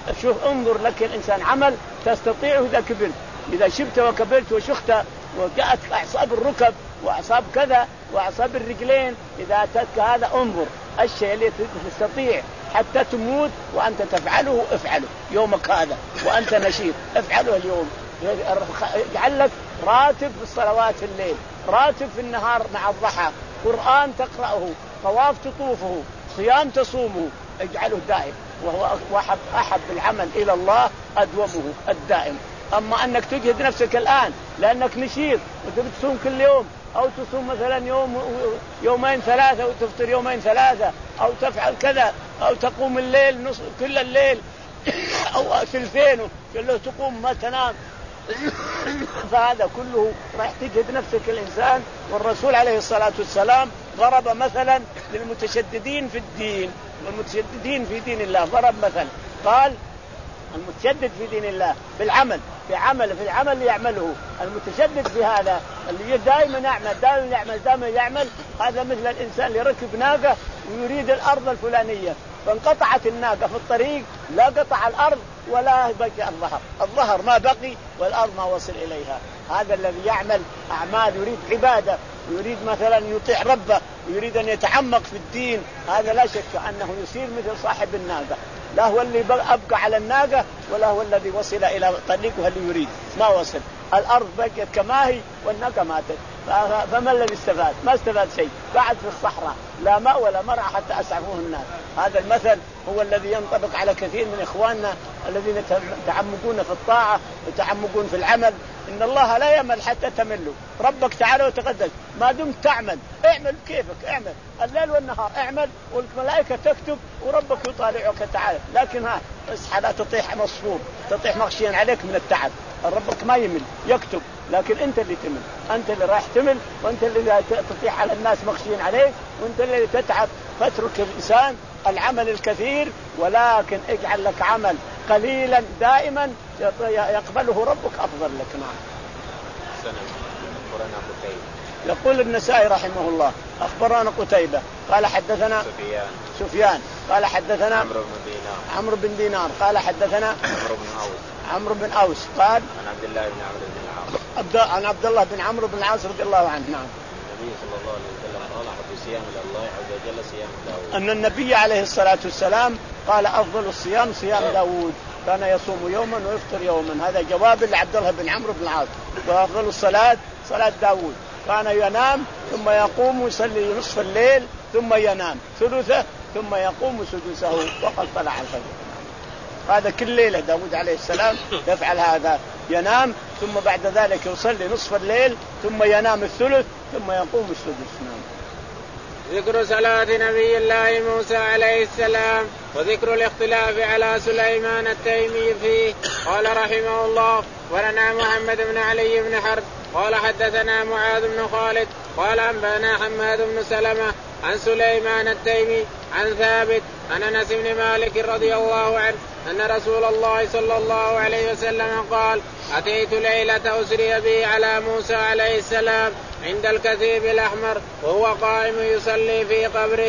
شوف انظر لك الإنسان عمل تستطيعه إذا كبرت، إذا شبت وكبرت وشخت وجاءت أعصاب الركب وأعصاب كذا وأعصاب الرجلين، إذا أتتك هذا انظر الشيء اللي تستطيع حتى تموت وأنت تفعله افعله يومك هذا وأنت نشيط، افعله اليوم. اجعل لك راتب في الصلوات في الليل، راتب في النهار مع الضحى، قرآن تقرأه، طواف تطوفه، صيام تصومه، اجعله دائم. وهو أحب, أحب العمل إلى الله أدومه الدائم. أما أنك تجهد نفسك الآن لأنك نشيط وتبي تصوم كل يوم، أو تصوم مثلا يوم يومين ثلاثة وتفطر يومين ثلاثة، أو تفعل كذا، أو تقوم الليل نص كل الليل أو ثلثين كله تقوم ما تنام، فهذا كله راح تجهد نفسك الإنسان. والرسول عليه الصلاة والسلام ضرب مثلا للمتشددين في الدين والمتشددين في دين الله، ضرب مثل قال المتشدد في دين الله بالعمل في عمل في العمل اللي يعمله، المتشدد في هذا اللي دائما يعمل دائما يعمل دائما يعمل، هذا مثل الإنسان اللي ركب ناقة ويريد الأرض الفلانية فانقطعت الناقة في الطريق، لا قطع الأرض ولا بقي الظهر، الظهر ما بقي والأرض ما وصل إليها. هذا الذي يعمل أعمال يريد عبادة ويريد مثلا يطيع ربه ويريد أن يتعمق في الدين، هذا لا شك أنه يصير مثل صاحب الناقة، لا هو اللي أبقى على الناقة ولا هو الذي وصل إلى طريقه اللي يريد، ما وصل، الأرض بقيت كما هي والناقة ماتت، فما الذي استفاد؟ ما استفاد شيء، قاعد في الصحراء لا ماء ولا مرعى حتى أسعفوه الناس. هذا المثل هو الذي ينطبق على كثير من إخواننا الذين يتعمقون في الطاعة ويتعمقون في العمل. إن الله لا يمل حتى تملوا، ربك تعالى وتقدس ما دمت تعمل، اعمل كيفك، اعمل الليل والنهار اعمل، والملائكة تكتب وربك يطالعك تعالى. لكن ها اصحى لا تطيح مصفور، تطيح مغشيا عليك من التعب، ربك ما يمل يكتب، لكن انت اللي تمل، انت اللي راح تمل، وانت اللي تطيح على الناس مغشيين عليك، وانت اللي تتعب. فاترك الإنسان العمل الكثير، ولكن اجعل لك عمل قليلا دائما يقبله ربك أفضل لك. نعم. يقول النسائي رحمه الله أخبرنا قتيبة قال حدثنا سفيان, سفيان قال حدثنا عمرو بن دينار عمرو بن دينار قال حدثنا عمرو بن أوس عمرو بن أوس قال عن عبد الله بن عمرو بن العاص عبد عن عبد الله بن عمرو بن العاص رضي الله عنه. نعم. النبي صلى الله عليه وسلم قال أحب الصيام إلى الله عز وجل صيام داود. أن النبي عليه الصلاة والسلام قال أفضل الصيام صيام داود، كان يصوم يوما ويفطر يوما. هذا جواب لعبد الله بن عمرو بن العاص. وأفضل الصلاة صلاة داود، كان ينام ثم يقوم ويصلي نصف الليل ثم ينام ثلثه ثم يقوم سدسه وقد طلع الفجر. هذا كل ليلة داود عليه السلام يفعل هذا، ينام ثم بعد ذلك يصلي نصف الليل ثم ينام الثلث ثم يقوم السدس. ذكر صلاة نبي الله موسى عليه السلام وذكر الاختلاف على سليمان التيمي فيه. قال رحمه الله ولنا محمد بن علي بن حرب قال حدثنا معاذ بن خالد قال أنبانا حماد بن سلمة عن سليمان التيمي عن ثابت عن أنس بن مالك رضي الله عنه أن رسول الله صلى الله عليه وسلم قال أتيت ليلة أسري بي على موسى عليه السلام عند الكثيب الأحمر وهو قائم يصلي في قبره.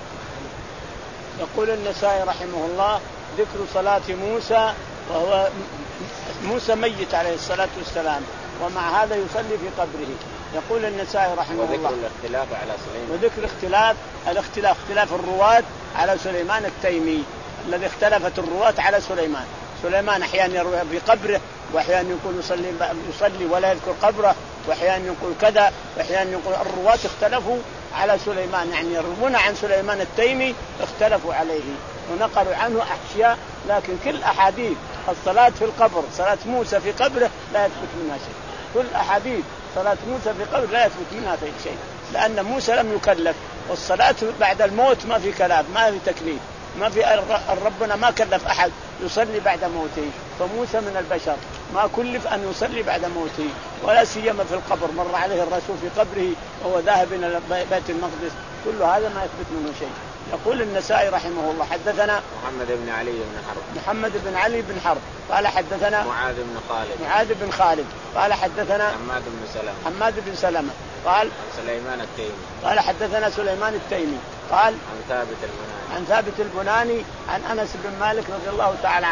يقول النسائي رحمه الله ذكر صلاة موسى، وهو موسى ميت عليه الصلاة والسلام ومع هذا يصلي في قبره. يقول النسائي رحمه الله وذكر الاختلاف على سليمان وذكر اختلاف الاختلاف اختلاف الرواة على سليمان التيمي الذي اختلفت الرواة على سليمان. سليمان أحيانا يروي في قبره، وأحيانا يقول يصلي يصلي ولا يذكر قبره، وأحيانا يقول كذا، وأحيانا يقول الرواة اختلفوا على سليمان، يعني يروون عن سليمان التيمي اختلفوا عليه ونقلوا عنه أشياء، لكن كل أحاديث الصلاة في القبر صلاة موسى في قبره لا يثبت منها شيء. كل أحاديث صلاة موسى في قبر لا يثبت منها شيء، لأن موسى لم يكلف، والصلاة بعد الموت ما في كلام، ما في تكليف، ما في ربنا ما كلف أحد يصلي بعد موته، فموسى من البشر ما كلف أن يصلي بعد موته، ولا سيما في القبر. مر عليه الرسول في قبره وهو ذاهب إلى بيت المقدس، كل هذا ما يثبت منه شيء. يقول النسائي رحمه الله حدثنا محمد بن علي بن حرب محمد بن علي بن حرب قال حدثنا معاذ بن خالد معاذ بن خالد قال حدثنا حماد بن سلمة حماد بن سلمة قال عن سليمان التيمي قال حدثنا سليمان التيمي قال عن ثابت البناني عن ثابت البناني عن أنس بن مالك رضي الله تعالى عنه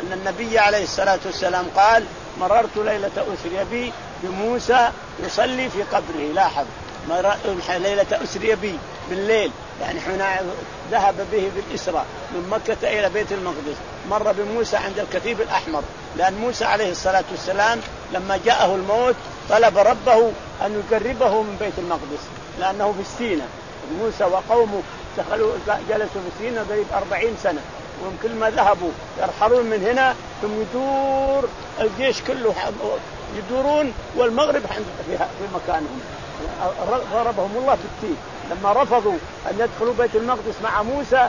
أن النبي عليه الصلاة والسلام قال مررت ليلة أسري بي بموسى يصلي في قبره. لاحظ ليلة أسري بي بالليل، يعني حين ذهب به بالإسراء من مكة إلى بيت المقدس، مر بموسى عند الكثيب الأحمر، لأن موسى عليه الصلاة والسلام لما جاءه الموت طلب ربه أن يقربه من بيت المقدس، لأنه في سيناء. موسى وقومه جلسوا في سيناء قريب أربعين سنة، وكل ما ذهبوا يرحلون من هنا ثم يدور الجيش كله يدورون والمغرب في مكانهم. ضربهم الله بالتيه لما رفضوا أن يدخلوا بيت المقدس مع موسى،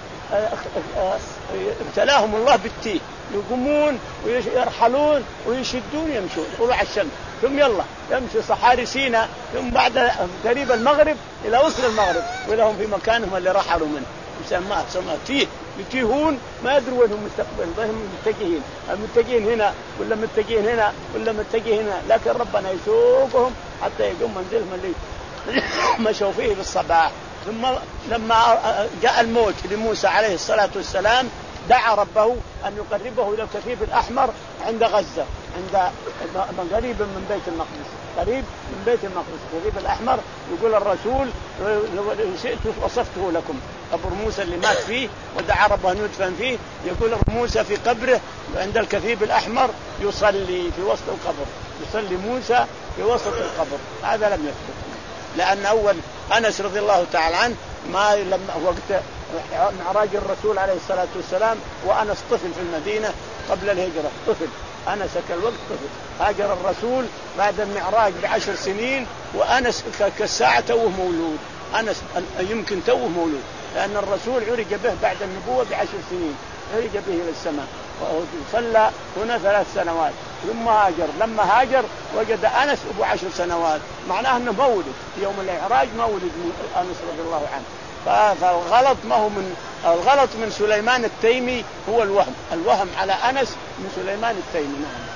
ابتلاهم الله بالتيه، يقومون ويرحلون ويشدون يمشون طلوع الشمس، ثم يلا يمشي صحاري سيناء، ثم بعد قريب المغرب إلى وصل المغرب ولهم في مكانهم اللي رحلوا منه يسمى سمى تيه، يتيهون ما يدروا وينهم مستقبل، هم متجهين المتجهين هنا ولا متجهين هنا ولا متجهين هنا، لكن ربنا يسوقهم حتى يقوم منزلهم اللي مشوا فيه بالصباح. ثم لما جاء الموت لموسى عليه الصلاة والسلام دعا ربه أن يقربه إلى الكثيب الأحمر عند غزة، عند قريب من بيت المقدس، قريب من بيت المقدس الكثيب الأحمر. يقول الرسول لو شئت وصفته لكم قبر موسى اللي مات فيه ودعا ربه أن يدفن فيه. يقول موسى في قبره عند الكثيب الأحمر يصلي في وسط القبر، يصلي موسى في وسط القبر. هذا لم يثبت، لأن أول أنس رضي الله تعالى عنه ما لما وقت معراج الرسول عليه الصلاة والسلام وأنس طفل في المدينة قبل الهجرة، طفل أنس كالوقت طفل، هاجر الرسول بعد المعراج بعشر سنين وأنس كالساعة توه مولود، أنس يمكن توه مولود، لأن الرسول عرج به بعد النبوة بعشر سنين، عرج به إلى السماء وصلى هنا ثلاث سنوات ثم هاجر. لما هاجر وجد أنس أبو عشر سنوات، معناه أنه مولد يوم الإعراج، مولد أنس رضي الله عنه. فالغلط ما هو من الغلط من سليمان التيمي، هو الوهم الوهم على أنس من سليمان التيمي. نعم.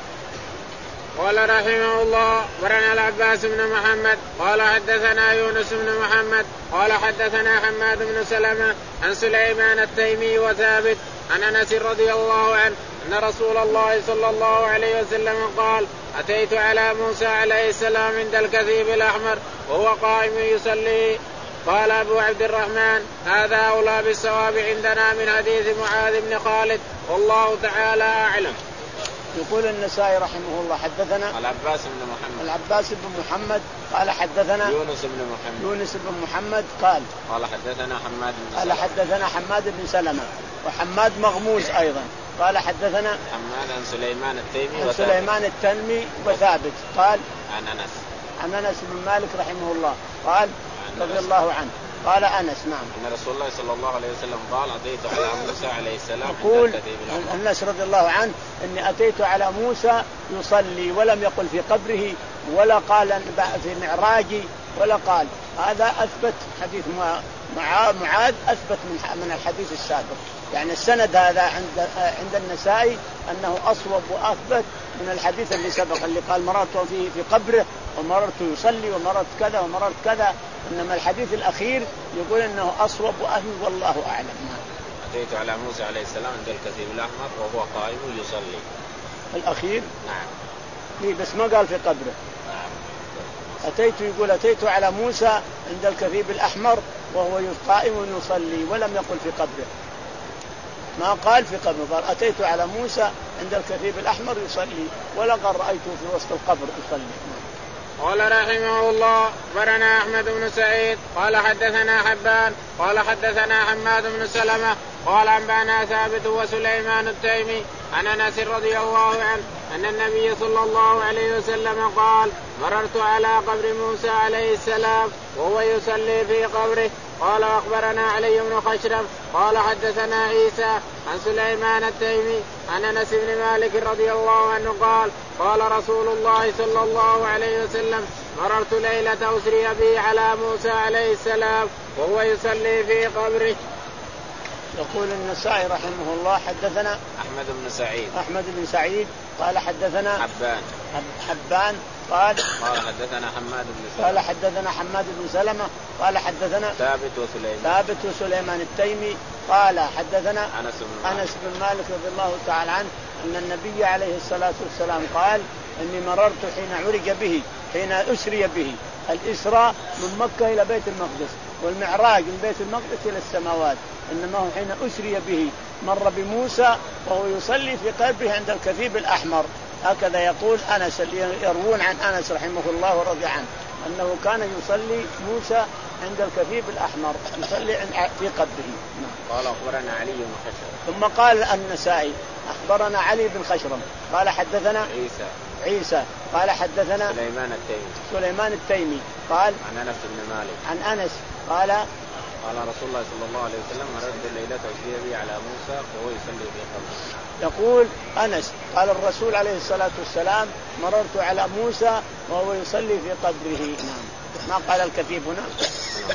قال رحمه الله برنا العباس بن محمد قال حدثنا يونس بن محمد قال حدثنا حماد بن سلمة عن سليمان التيمي وثابت عن أنس رضي الله عنه أن رسول الله صلى الله عليه وسلم قال أتيت على موسى عليه السلام عند الكثيب الأحمر وهو قائم يصلي. قال أبو عبد الرحمن هذا أولى بالصواب عندنا من حديث معاذ بن خالد والله تعالى أعلم. يقول النسائي رحمه الله حدثنا العباس بن محمد العباس بن محمد قال حدثنا يونس بن محمد يونس بن محمد قال قال حدثنا حماد بن قال حدثنا حماد بن سلمة وحماد مغموس أيضا قال حدثنا حماد عن سليمان التيمي عن سليمان التيمي وثابت قال عن أنس عن أنس بن مالك رحمه الله قال رضي الله عنه قال أنس نعم أن رسول الله صلى الله عليه وسلم قال أتيت على موسى عليه السلام. يقول أنس رضي الله عنه إني أتيت على موسى يصلي ولم يقل في قبره ولا قال في معراجي ولا قال. هذا أثبت حديث معاذ أثبت من الحديث السابق، يعني السند هذا عند عند النسائي أنه أصوب وأثبت من الحديث اللي سبق اللي قال مررت فيه في قبره ومررت يصلي ومررت كذا ومررت كذا، إنما الحديث الأخير يقول إنه أصوب وأثبت والله أعلم. أتيت على موسى عليه السلام عند الكثيب الأحمر وهو قائم يصلي. الأخير نعم ليه بس ما قال في قبره. نعم. أتيت يقول أتيت على موسى عند الكثيب الأحمر وهو قائم يصلي ولم يقل في قبره، ما قال في قبره، قال أتيت على موسى عند الكثيب الأحمر يصلي ولا قال رأيته في وسط القبر يصلي. قال رحمه الله برنا أحمد بن سعيد قال حدثنا حبان قال حدثنا حماد بن سلمة قال أنبانا ثابت وسليمان التيمي عن أنس رضي الله عنه أن النبي صلى الله عليه وسلم قال مررت على قبر موسى عليه السلام وهو يصلي في قبره. قال أخبرنا علي بن خشرم قال حدثنا عيسى عن سليمان التيمي عن أنس بن مالك رضي الله عنه قال قال رسول الله صلى الله عليه وسلم مررت ليلة أسري بي على موسى عليه السلام وهو يصلي في قبره. يقول النسائي رحمه الله حدثنا أحمد بن سعيد أحمد بن سعيد قال حدثنا حبان حبان قال قال حدثنا حماد بن سلمة قال حدثنا حماد بن سلمة قال حدثنا ثابت وسليمان ثابت وسليمان التيمي قال حدثنا أنس بن أنس بن مالك رضي الله تعالى عنه أن النبي عليه الصلاة والسلام قال إني مررت حين عرج به، حين أسري به. الإسراء من مكة إلى بيت المقدس، والمعراج من بيت المقدس إلى السماوات، إنما هو حين أسري به مر بموسى وهو يصلي في قبره عند الكثيب الأحمر. هكذا يقول أنس، يروون عن أنس رحمه الله ورضي عنه أنه كان يصلي موسى عند الكثيب الأحمر، يصلي في قبره. قال أخبرنا علي بن خشرم. ثم قال النسائي أخبرنا علي بن خشرم قال حدثنا عيسى عيسى قال حدثنا سليمان التيمي سليمان التيمي قال عن أنس بن مالك عن أنس قال قال رسول الله صلى الله عليه وسلم مررت الليلة أسري بي على موسى وهو يصلي في قبره. يقول أنس قال الرسول عليه الصلاة والسلام مررت على موسى وهو يصلي في قبره. نعم. ما قال الكثيب هنا.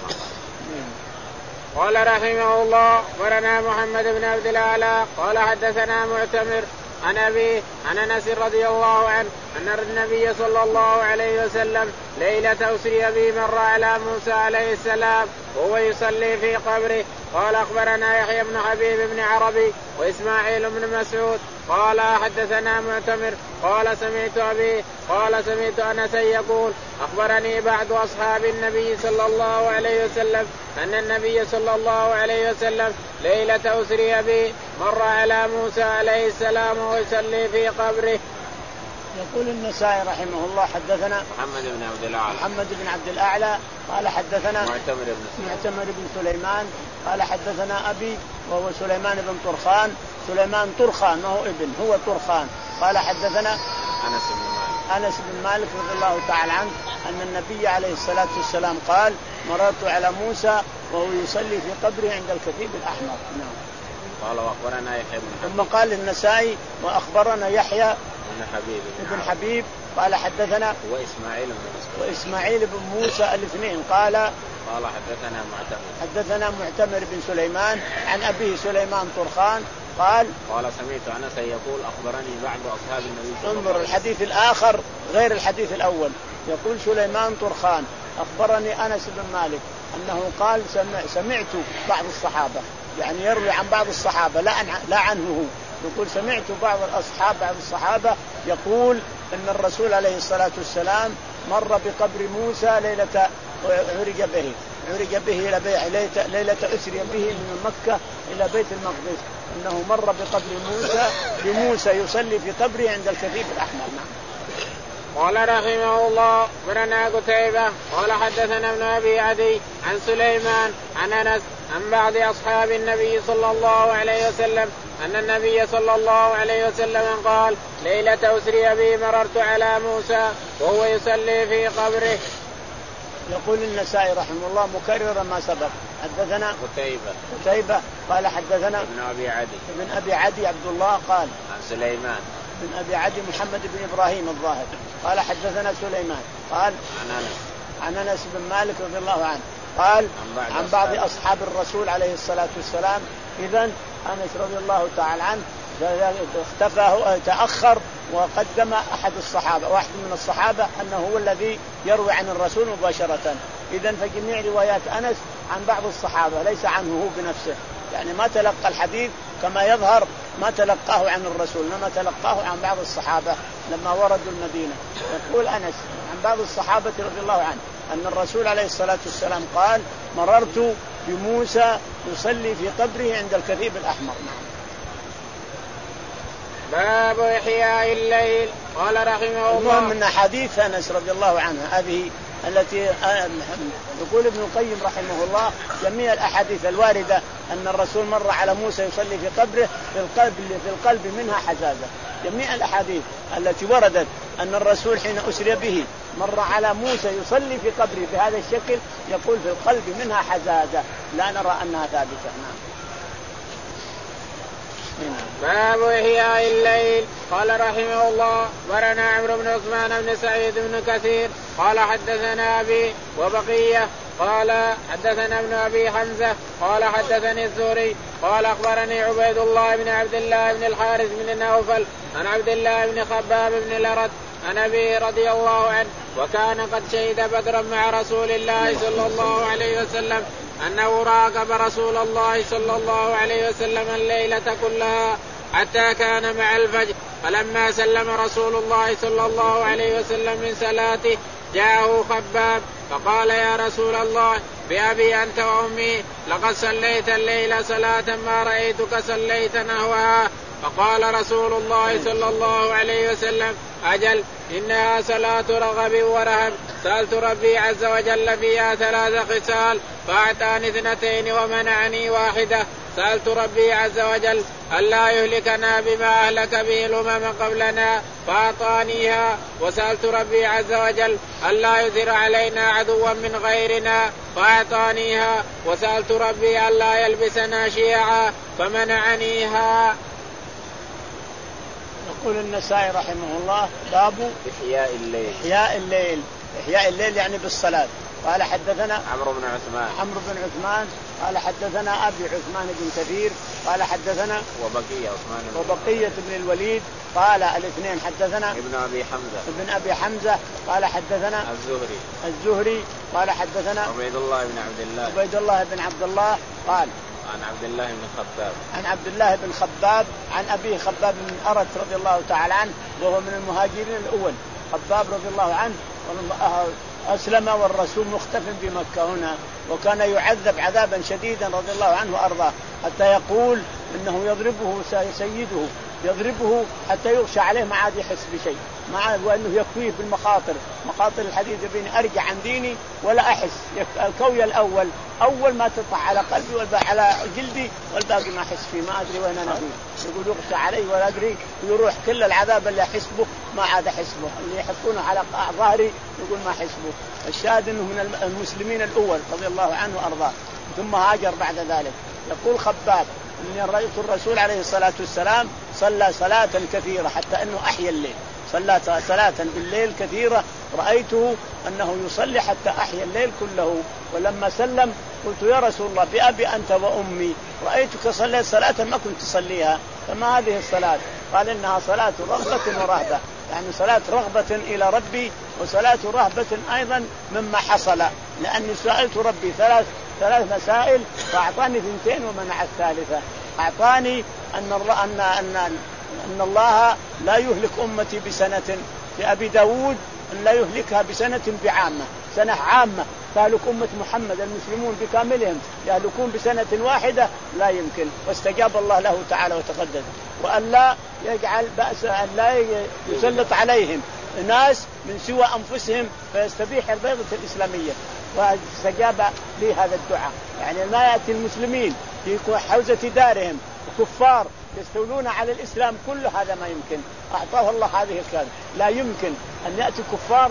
قال رحمه الله ورنا محمد بن عبد الأعلى قال حدثنا معتمر عن أبيه عن أنس رضي الله عنه أن النبي صلى الله عليه وسلم ليلة أسري به مر على موسى عليه السلام وهو يصلي في قبره. قال أخبرنا يحيى بن حبيب بن عربي وإسماعيل بن مسعود قال حدثنا معتمر قال سمعت أبي قال سمعت أنس يقول أخبرني بعض أصحاب النبي صلى الله عليه وسلم أن النبي صلى الله عليه وسلم ليلة أسري به مر على موسى عليه السلام ويصلي في قبره. يقول النسائي رحمه الله حدثنا محمد بن عبد الأعلى محمد بن عبد الأعلى قال حدثنا معتمر بن معتمر بن سليمان قال حدثنا أبي وهو سليمان بن طرخان سليمان طرخان ما هو ابن هو طرخان قال حدثنا أنس بن مالك أنس بن مالك رضي الله تعالى عنه أن النبي عليه الصلاة والسلام قال مررت على موسى وهو يصلي في قبره عند الكثيب الأحمر. نعم. قال وأخبرنا يحيى بن ثم قال النسائي وأخبرنا يحيى بن حبيب بن حبيب قال حدثنا وإسماعيل بن مسعود وإسماعيل بن موسى الاثنين قال قال حدثنا معتمر حدثنا معتمر بن سليمان عن أبيه سليمان طرخان قال قال سمعت أنس يقول أخبرني بعض أصحاب النبي صلى الله عليه وسلم. انظر الحديث الآخر غير الحديث الأول. يقول سليمان طرخان أخبرني أنس بن مالك أنه قال سمع سمعت بعض الصحابة، يعني يروي عن بعض الصحابة لا عن لا عنه هو. يقول سمعت بعض الأصحاب بعض الصحابة يقول أن الرسول عليه الصلاة والسلام مر بقبر موسى ليلة عرج به عرج به إلى ليلة, ليلة أسري به من مكة إلى بيت المقدس، أنه مر بقبر موسى بموسى يصلي في قبره عند الكثيب الأحمر. قال رحمه الله برنا قتيبة قال حدثنا ابن أبي عدي عن سليمان عن أنس عن بعض أصحاب النبي صلى الله عليه وسلم أن النبي صلى الله عليه وسلم قال ليلة أسري بي مررت على موسى وهو يصلي في قبره. يقول النسائي رحمه الله مكرر ما سبق. حدثنا قتيبة قتيبة قال حدثنا ابن أبي عدي ابن أبي عدي عبد الله قال عن سليمان بن أبي عدي محمد بن إبراهيم الظاهر قال حدثنا سليمان قال عن أنس عن أنس بن مالك رضي الله عنه قال عن بعض, عن بعض أصحاب الرسول عليه الصلاة والسلام. إذن أنس رضي الله تعالى عنه اختفى تأخر وقدم أحد الصحابة واحد من الصحابة أنه هو الذي يروي عن الرسول مباشرة. إذن فجميع روايات أنس عن بعض الصحابة ليس عنه هو بنفسه، يعني ما تلقى الحديث كما يظهر ما تلقاه عن الرسول لما تلقاه عن بعض الصحابة لما وردوا المدينة. يقول أنس عن بعض الصحابة رضي الله عنه أن الرسول عليه الصلاة والسلام قال مررت بموسى يصلي في قبره عند الكثيب الأحمر. باب إحياء الليل. قال رحمه الله المهم من حديث أنس رضي الله عنه هذه التي يقول ابن القيم رحمه الله جميع الأحاديث الواردة أن الرسول مر على موسى يصلي في قبره في القلب في القلب منها حزازة. جميع الأحاديث التي وردت أن الرسول حين أسري به مر على موسى يصلي في قبره بهذا الشكل يقول في القلب منها حزازة لا نرى أنها ثابتة. باب إحياء الليل. قال رحمه الله برنا عمرو بن عثمان بن سعيد بن كثير قال حدثنا أبي وبقية قال حدثنا ابن أبي حمزة قال حدثني الزهري قال أخبرني عبيد الله بن عبد الله بن الحارث بن نوفل عن عبد الله بن خباب بن الأرد عن أبي رضي الله عنه وكان قد شهد بدرا مع رسول الله صلى الله عليه وسلم أنه راقب رسول الله صلى الله عليه وسلم الليلة كلها حتى كان مع الفجر. فلما سلم رسول الله صلى الله عليه وسلم من صلاته جاءه خباب فقال يا رسول الله بأبي أنت وأمي لقد صليت الليل صلاة ما رأيتك صليت نحوها. فقال رسول الله صلى الله عليه وسلم أجل إنها صلاة رغب ورهب سألت ربي عز وجل فيها ثلاث خصال فأعطاني اثنتين ومنعني واحدة. سألت ربي عز وجل ألا يهلكنا بما أهلك به الأمم قبلنا فأعطانيها. وسألت ربي عز وجل ألا يثر علينا عدوا من غيرنا فأعطانيها. وسألت ربي ألا يلبسنا شيعا فمنعنيها. يقول النسائي رحمه الله باب إحياء الليل. إحياء الليل إحياء الليل يعني بالصلاة. قال حدثنا عمرو بن عثمان عمرو بن عثمان قال حدثنا أبي عثمان بن كثير قال حدثنا وبقية عثمان وبقية بن الوليد قال الاثنين حدثنا ابن أبي حمزة ابن أبي حمزة قال حدثنا الزهري الزهري قال حدثنا عبيد الله بن عبد الله عبيد الله بن عبد الله قال عن عبد الله بن خباب عن عبد الله بن خباب عن أبيه خباب بن أرت رضي الله تعالى عنه وهو من المهاجرين الأول. خباب رضي الله عنه أسلم والرسول مختفٍ بمكة هنا وكان يعذب عذابا شديدا رضي الله عنه وأرضاه حتى يقول إنه يضربه سيده يضربه حتى يغشى عليه ما عاد يحس بشيء مع وأنه يكويه بالمخاطر مخاطر الحديث بيني أرجع عن ديني ولا أحس. الكوي الأول أول ما تطلع على قلبي والباقي على جلدي والباقي ما أحس فيه ما أدري وين أنا فيه. يقول يغشى علي ولا أدري ويروح كل العذاب اللي أحس به ما عاد أحس به اللي يحطونه على ظهري يقول ما أحس به. الشاهد أنه من المسلمين الأول رضي الله عنه وأرضاه ثم هاجر بعد ذلك. يقول خباب إني رأيت الرسول عليه الصلاة والسلام صلى صلاة كثيرة حتى أنه أحيا الليل صلى صلاة بالليل كثيرة رأيته أنه يصلي حتى أحيا الليل كله. ولما سلم قلت يا رسول الله بأبي أنت وأمي رأيتك صليت صلاة ما كنت تصليها فما هذه الصلاة؟ قال إنها صلاة رغبة ورهبة يعني صلاة رغبة إلى ربي وصلاة رهبة أيضا مما حصل لأني سألت ربي ثلاث ثلاث مسائل فأعطاني ثنتين ومنع الثالثة. أعطاني أن الله, أن, أن, أن الله لا يهلك أمتي بسنة في أبي داود أن لا يهلكها بسنة بعامة سنة عامة تهلك أمة محمد المسلمون بكاملهم يهلكون بسنة واحدة لا يمكن. واستجاب الله له تعالى وتقدس وأن لا يجعل بأس أن لا يسلط عليهم ناس من سوى أنفسهم فيستبيح البيضة الإسلامية. واستجاب لي هذا الدعاء يعني ما يأتي المسلمين في حوزة دارهم وكفار يستولون على الإسلام كل هذا ما يمكن. أعطاه الله هذه الكلمة لا يمكن أن يأتي كفار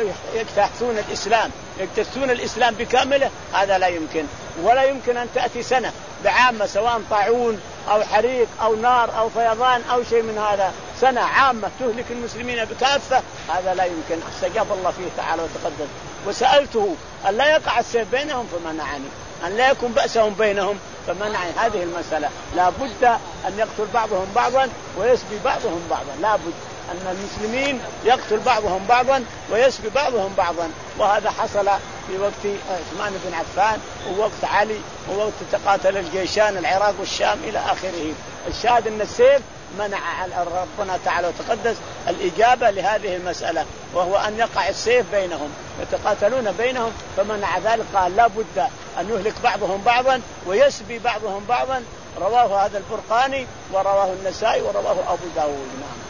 يجتاحون الإسلام يجتاحون الإسلام بكامله هذا لا يمكن. ولا يمكن أن تأتي سنة بعامة سواء طاعون أو حريق أو نار أو فيضان أو شيء من هذا سنة عامة تهلك المسلمين بكافة هذا لا يمكن. استجاب الله فيه تعالى وتقدس. وسألته أن لا يقع السيف بينهم فمنعني أن لا يكون بأسهم بينهم فمنعني. هذه المسألة لا بد أن يقتل بعضهم بعضا ويسبي بعضهم بعضا. لا بد أن المسلمين يقتل بعضهم بعضا ويسبي بعضهم بعضا. وهذا حصل في وقت عثمان بن عفان ووقت علي ووقت تقاتل الجيشان العراق والشام إلى آخره. الشاهد أن السيف منع ربنا تعالى وتقدس الإجابة لهذه المسألة وهو أن يقع السيف بينهم يتقاتلون بينهم فمنع ذلك. قال لا بد أن يهلك بعضهم بعضا ويسبي بعضهم بعضا. رواه هذا البرقاني ورواه النسائي ورواه أبو داود. نعم.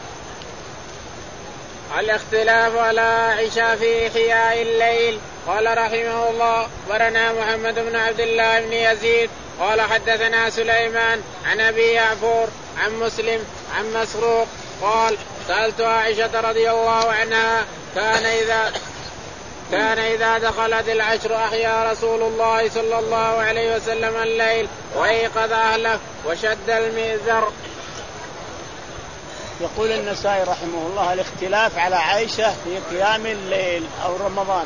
الاختلاف على عائشة في إحياء الليل. قال رحمه الله برنا محمد بن عبد الله بن يزيد قال حدثنا سليمان عن أبي يعفور عن مسلم عن مسروق قال سألت عائشة رضي الله عنها كان إذا كان إذا دخلت العشر أحيا رسول الله صلى الله عليه وسلم الليل وأيقظ أهله وشد المئزر. يقول النسائي رحمه الله الاختلاف على عائشة في قيام الليل أو رمضان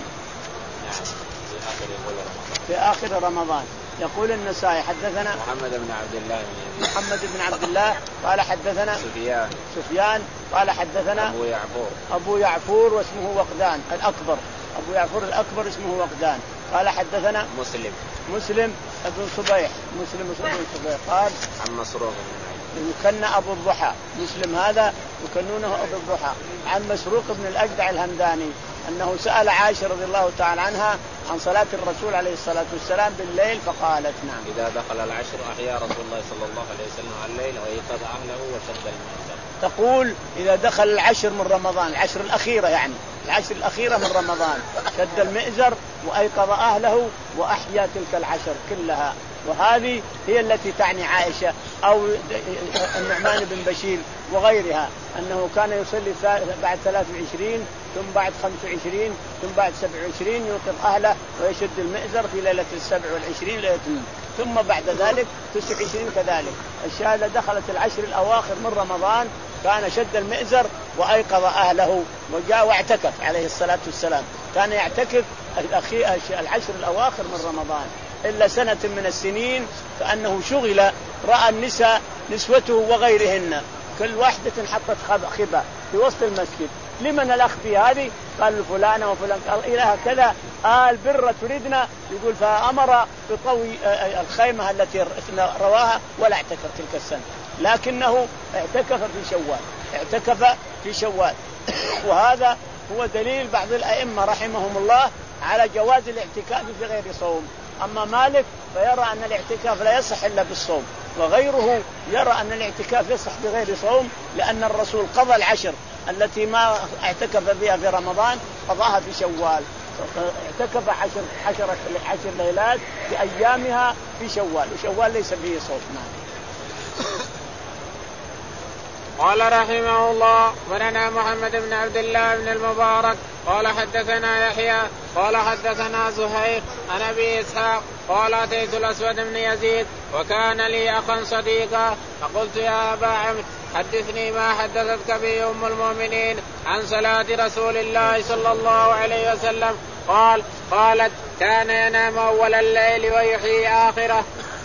في آخر رمضان. يقول النسائي حدثنا محمد بن عبد الله محمد بن عبد الله قال حدثنا سفيان سفيان قال حدثنا أبو يعفور أبو يعفور واسمه وقدان الأكبر أبو يعفور الأكبر اسمه وقدان قال حدثنا مسلم مسلم ابن صبيح مسلم ابن صبيح قال عن مسروق يكنى أبو الضحى. مسلم هذا يكنونه أبو الضحى. عن مسروق بن الأجدع الهمداني أنه سأل عائشة رضي الله تعالى عنها عن صلاة الرسول عليه الصلاة والسلام بالليل فقالت نعم. إذا دخل العشر أحيا رسول الله صلى الله عليه وسلم على الليل ويقظ أهله وشد المئزر. تقول إذا دخل العشر من رمضان، العشر الأخيرة يعني العشر الأخيرة من رمضان، شد المئزر وأيقظ أهله وأحيا تلك العشر كلها. وهذه هي التي تعني عائشة أو النعمان بن بشير وغيرها، أنه كان يصلي بعد ثلاث وعشرين ثم بعد خمس وعشرين ثم بعد سبع وعشرين يوقظ أهله ويشد المئزر في ليلة السبع والعشرين ليلة ثم بعد ذلك تسع وعشرين كذلك. الشاهدة دخلت العشر الأواخر من رمضان كان شد المئزر وأيقظ أهله وجاء واعتكف عليه الصلاة والسلام. كان يعتكف العشر الأواخر من رمضان إلا سنة من السنين كأنه شغل، رأى النساء نسوته وغيرهن كل واحدة حطت خبا في وسط المسجد. لمن الأخ في هذه؟ قال فلانة وفلان. قال إلى كذا آل بر تريدنا، يقول فأمر بطوي الخيمة التي رواها ولا اعتكف تلك السنة، لكنه اعتكف في شوال اعتكف في شوال وهذا هو دليل بعض الأئمة رحمهم الله على جواز الاعتكاف في غير صوم. أما مالك فيرى أن الاعتكاف لا يصح إلا بالصوم، وغيره يرى أن الاعتكاف يصح بغير صوم، لأن الرسول قضى العشر التي ما اعتكف بها في رمضان قضاها في شوال، اعتكف عشر, عشر, عشر ليلات بأيامها في شوال، وشوال ليس فيه صوم. قال رحمه الله ولنا محمد بن عبد الله بن المبارك قال حدثنا يحيى قال حدثنا زهير عن أبي إسحاق قال أتيت الأسود بن يزيد وكان لي أخا صديقا فقلت يا أبا عمرو حدثني ما حدثتك به أم المؤمنين عن صلاة رسول الله صلى الله عليه وسلم. قال قالت كان ينام أول الليل ويحيي آخره.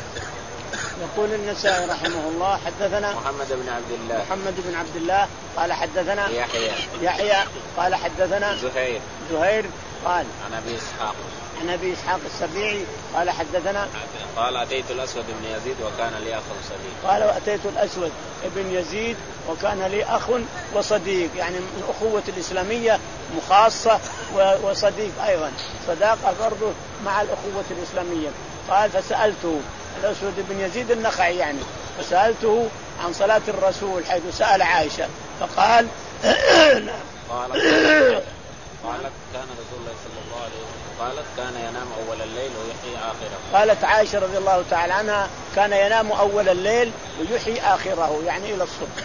يقول النسائي رحمه الله حدثنا محمد بن عبد الله محمد بن عبد الله قال حدثنا يحيى يحيى قال حدثنا زهير زهير قال عن أبي إسحاق عن أبي إسحاق السبيعي قال حدثنا قال أتيت الأسود بن يزيد وكان لي أخ صديق. قال أتيت الأسود بن يزيد وكان لي أخ وصديق، يعني من الأخوة الإسلامية مخاصة وصديق أيضا، صداقة برضه مع الأخوة الإسلامية. قال فسألته الأسود بن يزيد النخعي يعني، فسألته عن صلاة الرسول حيث سأل عائشة فقال قالت قالت كان رسول الله صلى الله عليه وسلم قالت كان ينام أول الليل ويحيي آخره. قالت عائشة رضي الله تعالى عنها كان ينام أول الليل ويحيي آخره يعني إلى الصبح.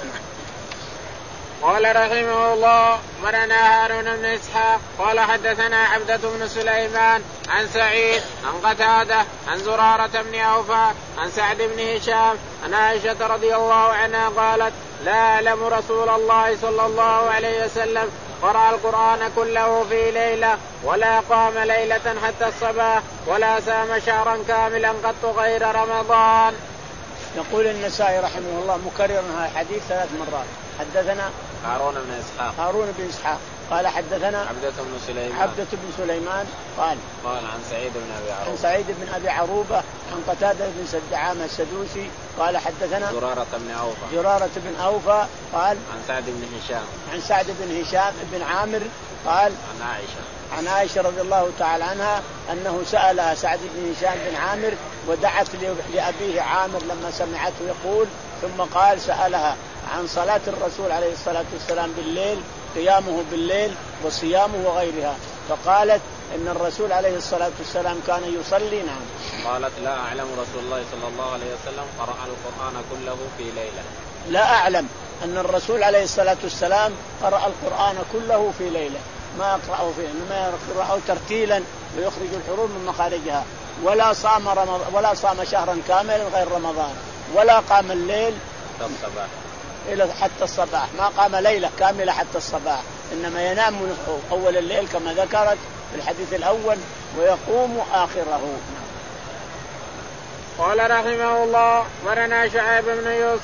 قال رحمه الله مرنا هارون بن إسحاق قال حدثنا عبدة بن سليمان عن سعيد عن قتادة عن زرارة بن أوفى عن سعد بن هشام عن عائشة رضي الله عنها قالت لا أعلم رسول الله صلى الله عليه وسلم قرأ القرآن كله في ليلة ولا قام ليلة حتى الصباح ولا سام شهرا كاملا قط غير رمضان. يقول النسائي رحمه الله مكرر هذا الحديث ثلاث مرات. حدثنا هارون بن إسحاق هارون بن إسحاق قال حدثنا عبدة بن سليمان عبدة بن سليمان قال قال عن سعيد بن أبي عروبة عن سعيد بن أبي عروبة عن قتادة بن سدعامة السدوسي قال حدثنا زرارة بن أوفى زرارة بن أوفى قال عن سعد بن هشام عن سعد بن هشام بن عامر قال عن عائشة عن عائشة رضي الله تعالى عنها أنه سأل سعد بن هشام بن عامر ودعت لأبيه عامر لما سمعته يقول، ثم قال سألها عن صلاة الرسول عليه الصلاة والسلام بالليل، قيامه بالليل وصيامه وغيرها، فقالت إن الرسول عليه الصلاة والسلام كان يصلي. نعم. قالت لا أعلم رسول الله صلى الله عليه وسلم قرأ القرآن كله في ليلة. لا أعلم أن الرسول عليه الصلاة والسلام قرأ القرآن كله في ليلة، ما يقرأه فيه إنما يقرأه ترتيلا ويخرج الحروف من مخارجها، ولا صام رمضان ولا صام شهرا كاملا غير رمضان، ولا قام الليل حتى الصباح إلى حتى الصباح، ما قام ليلة كاملة حتى الصباح، إنما ينام من أول الليل كما ذكرت في الحديث الأول ويقوم آخره. قال رحمه الله مرنا شعيب بن يوسف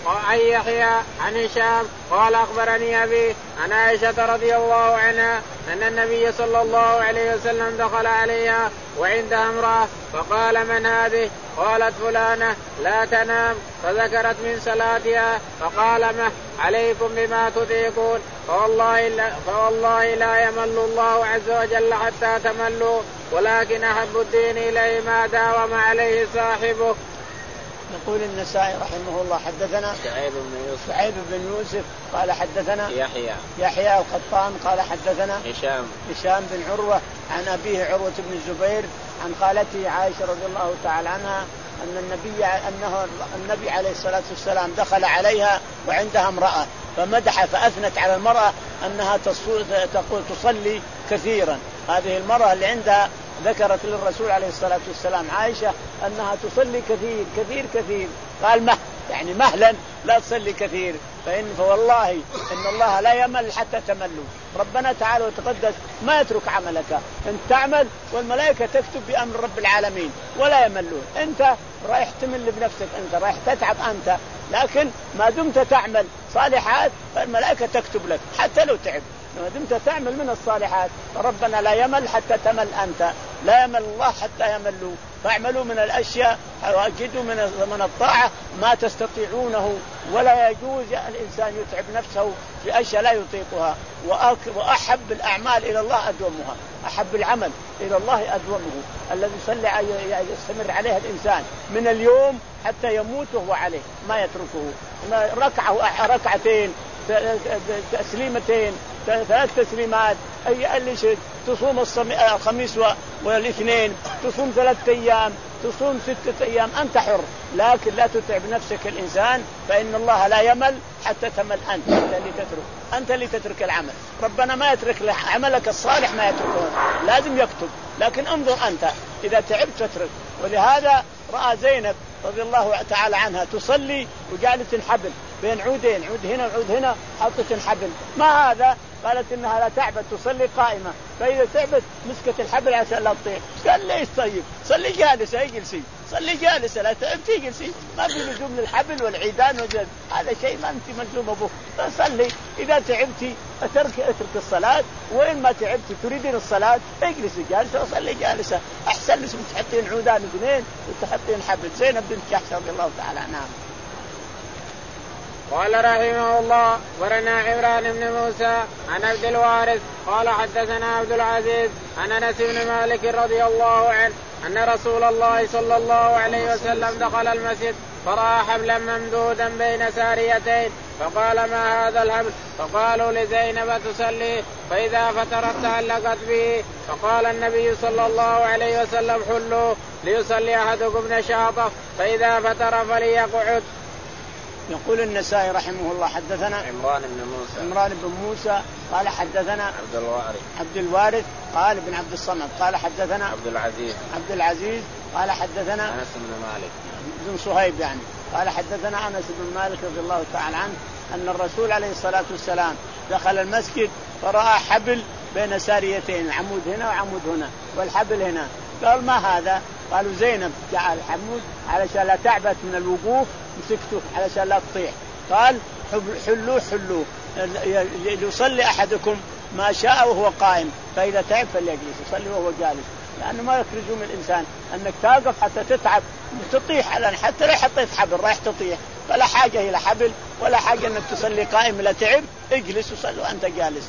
عن يحيى عن هشام قال أخبرني أبي عن عائشة رضي الله عنها أن النبي صلى الله عليه وسلم دخل عليها وعندها امرأة فقال من هذه؟ قالت فلانة لا تنام، فذكرت من صلاتها فقال مه عليكم بما تطيقون فوالله لا, فوالله لا يمل الله عز وجل حتى تملوا، ولكن أحب الدين إليه ما داوم عليه صاحبه. يقول النسائي رحمه الله حدثنا شعيب بن يوسف شعيب بن يوسف قال حدثنا يحيى يحيى القطان قال حدثنا هشام هشام بن عروة عن أبيه عروة بن الزبير عن خالته عائشة رضي الله تعالى عنها أن النبي أنه النبي عليه الصلاة والسلام دخل عليها وعندها امرأة فمدح فأثنت على المرأة أنها تقول تصلي كثيرا. هذه المرأة اللي عندها ذكرت للرسول عليه الصلاة والسلام عائشة أنها تصلي كثير كثير كثير، قال مه يعني مهلا لا تصلي كثير، فإن فوالله إن الله لا يمل حتى تملوا. ربنا تعالى وتقدس ما يترك عملك، أنت تعمل والملائكة تكتب بأمر رب العالمين ولا يملون. أنت رايح تمل بنفسك، أنت رايح تتعب أنت، لكن ما دمت تعمل صالحات فالملائكة تكتب لك حتى لو تعب. ما دمت تعمل من الصالحات فربنا لا يمل حتى تمل أنت، لا يمل الله حتى يملوا. فاعملوا من الأشياء واجدوا من من الطاعة ما تستطيعونه، ولا يجوز الإنسان يتعب نفسه في أشياء لا يطيقها. وأحب الأعمال إلى الله أدومها، أحب العمل إلى الله أدومه الذي يصلي يستمر عليه الإنسان من اليوم حتى يموت وهو عليه ما يتركه. ركعة ركعتين تسليمتين ثلاث تسليمات أي اللي شيء، تصوم الخميس والاثنين، تصوم ثلاثة أيام، تصوم ستة أيام، أنت حر، لكن لا تتعب نفسك الإنسان، فإن الله لا يمل حتى تمل أنت. أنت اللي تترك أنت اللي تترك العمل، ربنا ما يترك عملك الصالح ما يتركه، لازم يكتب، لكن انظر أنت إذا تعبت تترك. ولهذا رأى زينب رضي الله تعالى عنها تصلي وجعلت الحبل بين عودين، عود هنا وعود هنا، حطت الحبل. ما هذا؟ قالت إنها لا تعبت تصلي قائمة، فإذا تعبت مسكت الحبل عشان لا تطير. قال ليش طيب؟ صلي جالسة اجلسي، صلي جالسة لا تعبتي اجلسي، ما في لزوم للحبل والعيدان وجد. هذا شيء ما أنت ملزومة به، فصلي. إذا تعبتي اترك اترك الصلاة، وإن ما تعبتي تريدين الصلاة اجلسي جالسة وصلي جالسة، أحسن لك من تحطين عودان اثنين وتحطين حبل. زينب بنت جحش رضي الله تعالى عنها. قال رحمه الله ورنا عمران بن موسى عن عبد الوارث قال حدثنا عبد العزيز عن انس بن مالك رضي الله عنه ان رسول الله صلى الله عليه وسلم دخل المسجد فرأى حبلا ممدودا بين ساريتين فقال ما هذا الحبل؟ فقالوا لزينب تصلي، فإذا فترت تعلقت به، فقال النبي صلى الله عليه وسلم حلوا ليصلي أحدكم نشاطه، فإذا فتر فليقعد. يقول النسائي رحمه الله حدثنا عمران بن موسى عمران بن موسى قال حدثنا عبد الوارث عبد الوارث قال ابن عبد الصمد قال حدثنا عبد العزيز عبد العزيز قال حدثنا أنس بن مالك بن صهيب يعني قال حدثنا أنس بن مالك رضي الله تعالى عنه أن الرسول عليه الصلاة والسلام دخل المسجد فرأى حبل بين ساريتين، عمود هنا وعمود هنا والحبل هنا. قال ما هذا؟ قالوا زينب جعل الحمود علشان لا تعبت من الوقوف مسكته علشان لا تطيح. قال حلوه حلوه يصلي أحدكم ما شاء وهو قائم، فإذا تعب فليجلس يصلي وهو جالس، لأنه ما يخرج من الإنسان أنك توقف حتى تتعب تطيح، الآن حتى لو حطيت حبل رايح تطيح، فلا حاجة إلى حبل ولا حاجة أنك تصلي قائم. لا تعب اجلس وصلي وأنت جالس،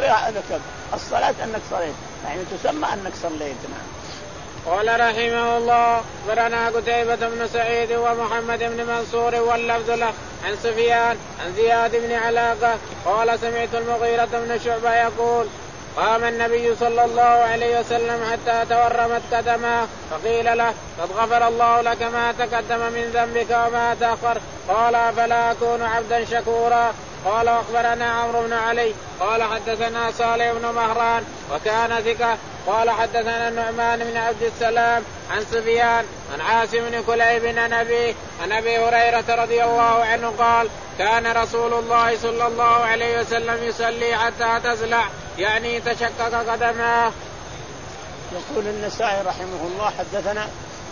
الصلاة أنك صليت يعني تسمى أنك صليت. قال رحمه الله برنا قتيبة بن سعيد ومحمد بن منصور واللفظ له عن سفيان عن زياد بن علاقة قال سمعت المغيرة بن شعبة يقول قام النبي صلى الله عليه وسلم حتى تورمت قدماه فقيل له قد غفر الله لك ما تقدم من ذنبك وما تأخر، قال فلا أكون عبدا شكورا. قال أخبرنا عمرو بن علي قال حدثنا صالح بن مهران وكان ثقة قال حدثنا النعمان بن عبد السلام عن سفيان عن عاصم بن كليب عن أبيه عن أبي هريرة رضي الله عنه قال كان رسول الله صلى الله عليه وسلم يصلي حتى تزلع يعني تشقق قدماه. يقول النسائي رحمه الله حدثنا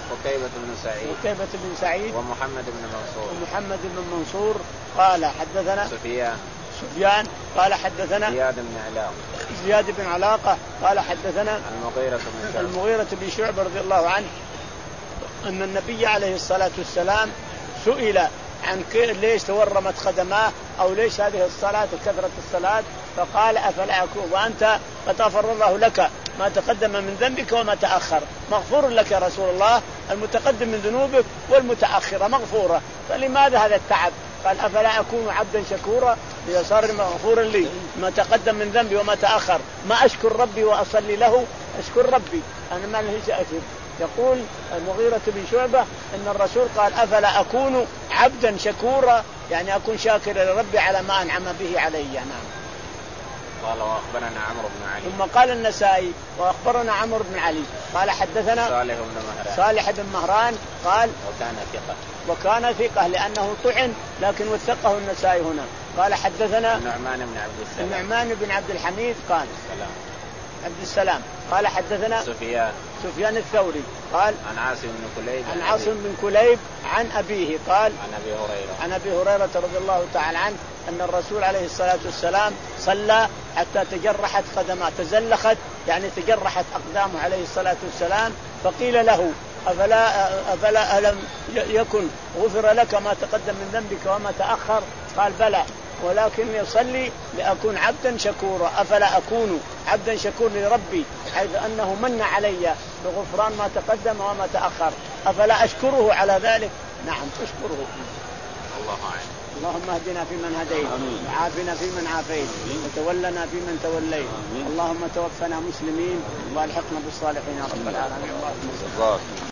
وقتيبة بن سعيد وقتيبة بن سعيد ومحمد بن منصور ومحمد بن منصور قال حدثنا سفيان سفيان قال حدثنا زياد بن علاقة زياد بن علاقة قال حدثنا المغيرة بن شعبة المغيرة بن شعبة رضي الله عنه أن النبي عليه الصلاة والسلام سئل عن ليش تورمت خدماه أو ليش هذه الصلاة كثرة الصلاة، فقال أفلا أكون وأنت قد غفر الله لك ما تقدم من ذنبك وما تأخر، مغفور لك يا رسول الله، المتقدم من ذنوبك والمتأخرة مغفورة، فلماذا هذا التعب؟ قال أفلا أكون عبدا شكورا إذا صار مغفورا لي ما تقدم من ذنبي وما تأخر، ما أشكر ربي وأصلي له؟ أشكر ربي أنا ما لهش أشكر. يقول المغيرة بن شعبة إن الرسول قال أفلا أكون عبدا شكورا، يعني أكون شاكرا لربي على ما أنعم به علي. نعم. قال وأخبرنا عمرو بن علي. ثم قال النسائي وأخبرنا عمرو بن علي قال حدثنا صالح بن مهران صالح بن مهران قال وكان ثقة وكان ثقة لأنه طعن لكن وثقه النسائي هنا. قال حدثنا النعمان بن عبد السلام النعمان بن عبد الحميد قال السلام. عبد السلام قال حدثنا سفيان سفيان الثوري قال عن عاصم بن كليب عن عاصم بن كليب عن أبيه قال عن أبي هريرة عن أبي هريرة رضي الله تعالى عنه أن الرسول عليه الصلاة والسلام صلى حتى تجرحت قدماه، تزلخت يعني تجرحت أقدامه عليه الصلاة والسلام، فقيل له أفلا, أفلا ألم يكن غفر لك ما تقدم من ذنبك وما تأخر؟ قال بلى ولكن يصلي لأكون عبدا شكورا. أفلا أكون عبدا شكورا لربي حيث أنه من علي بغفران ما تقدم وما تأخر، أفلا أشكره على ذلك؟ نعم أشكره. الله أعلم. اللهم اهدنا فيمن هديت وعافنا فيمن عافيت وتولنا فيمن توليت، اللهم توفنا مسلمين والحقنا بالصالحين يا رب العالمين.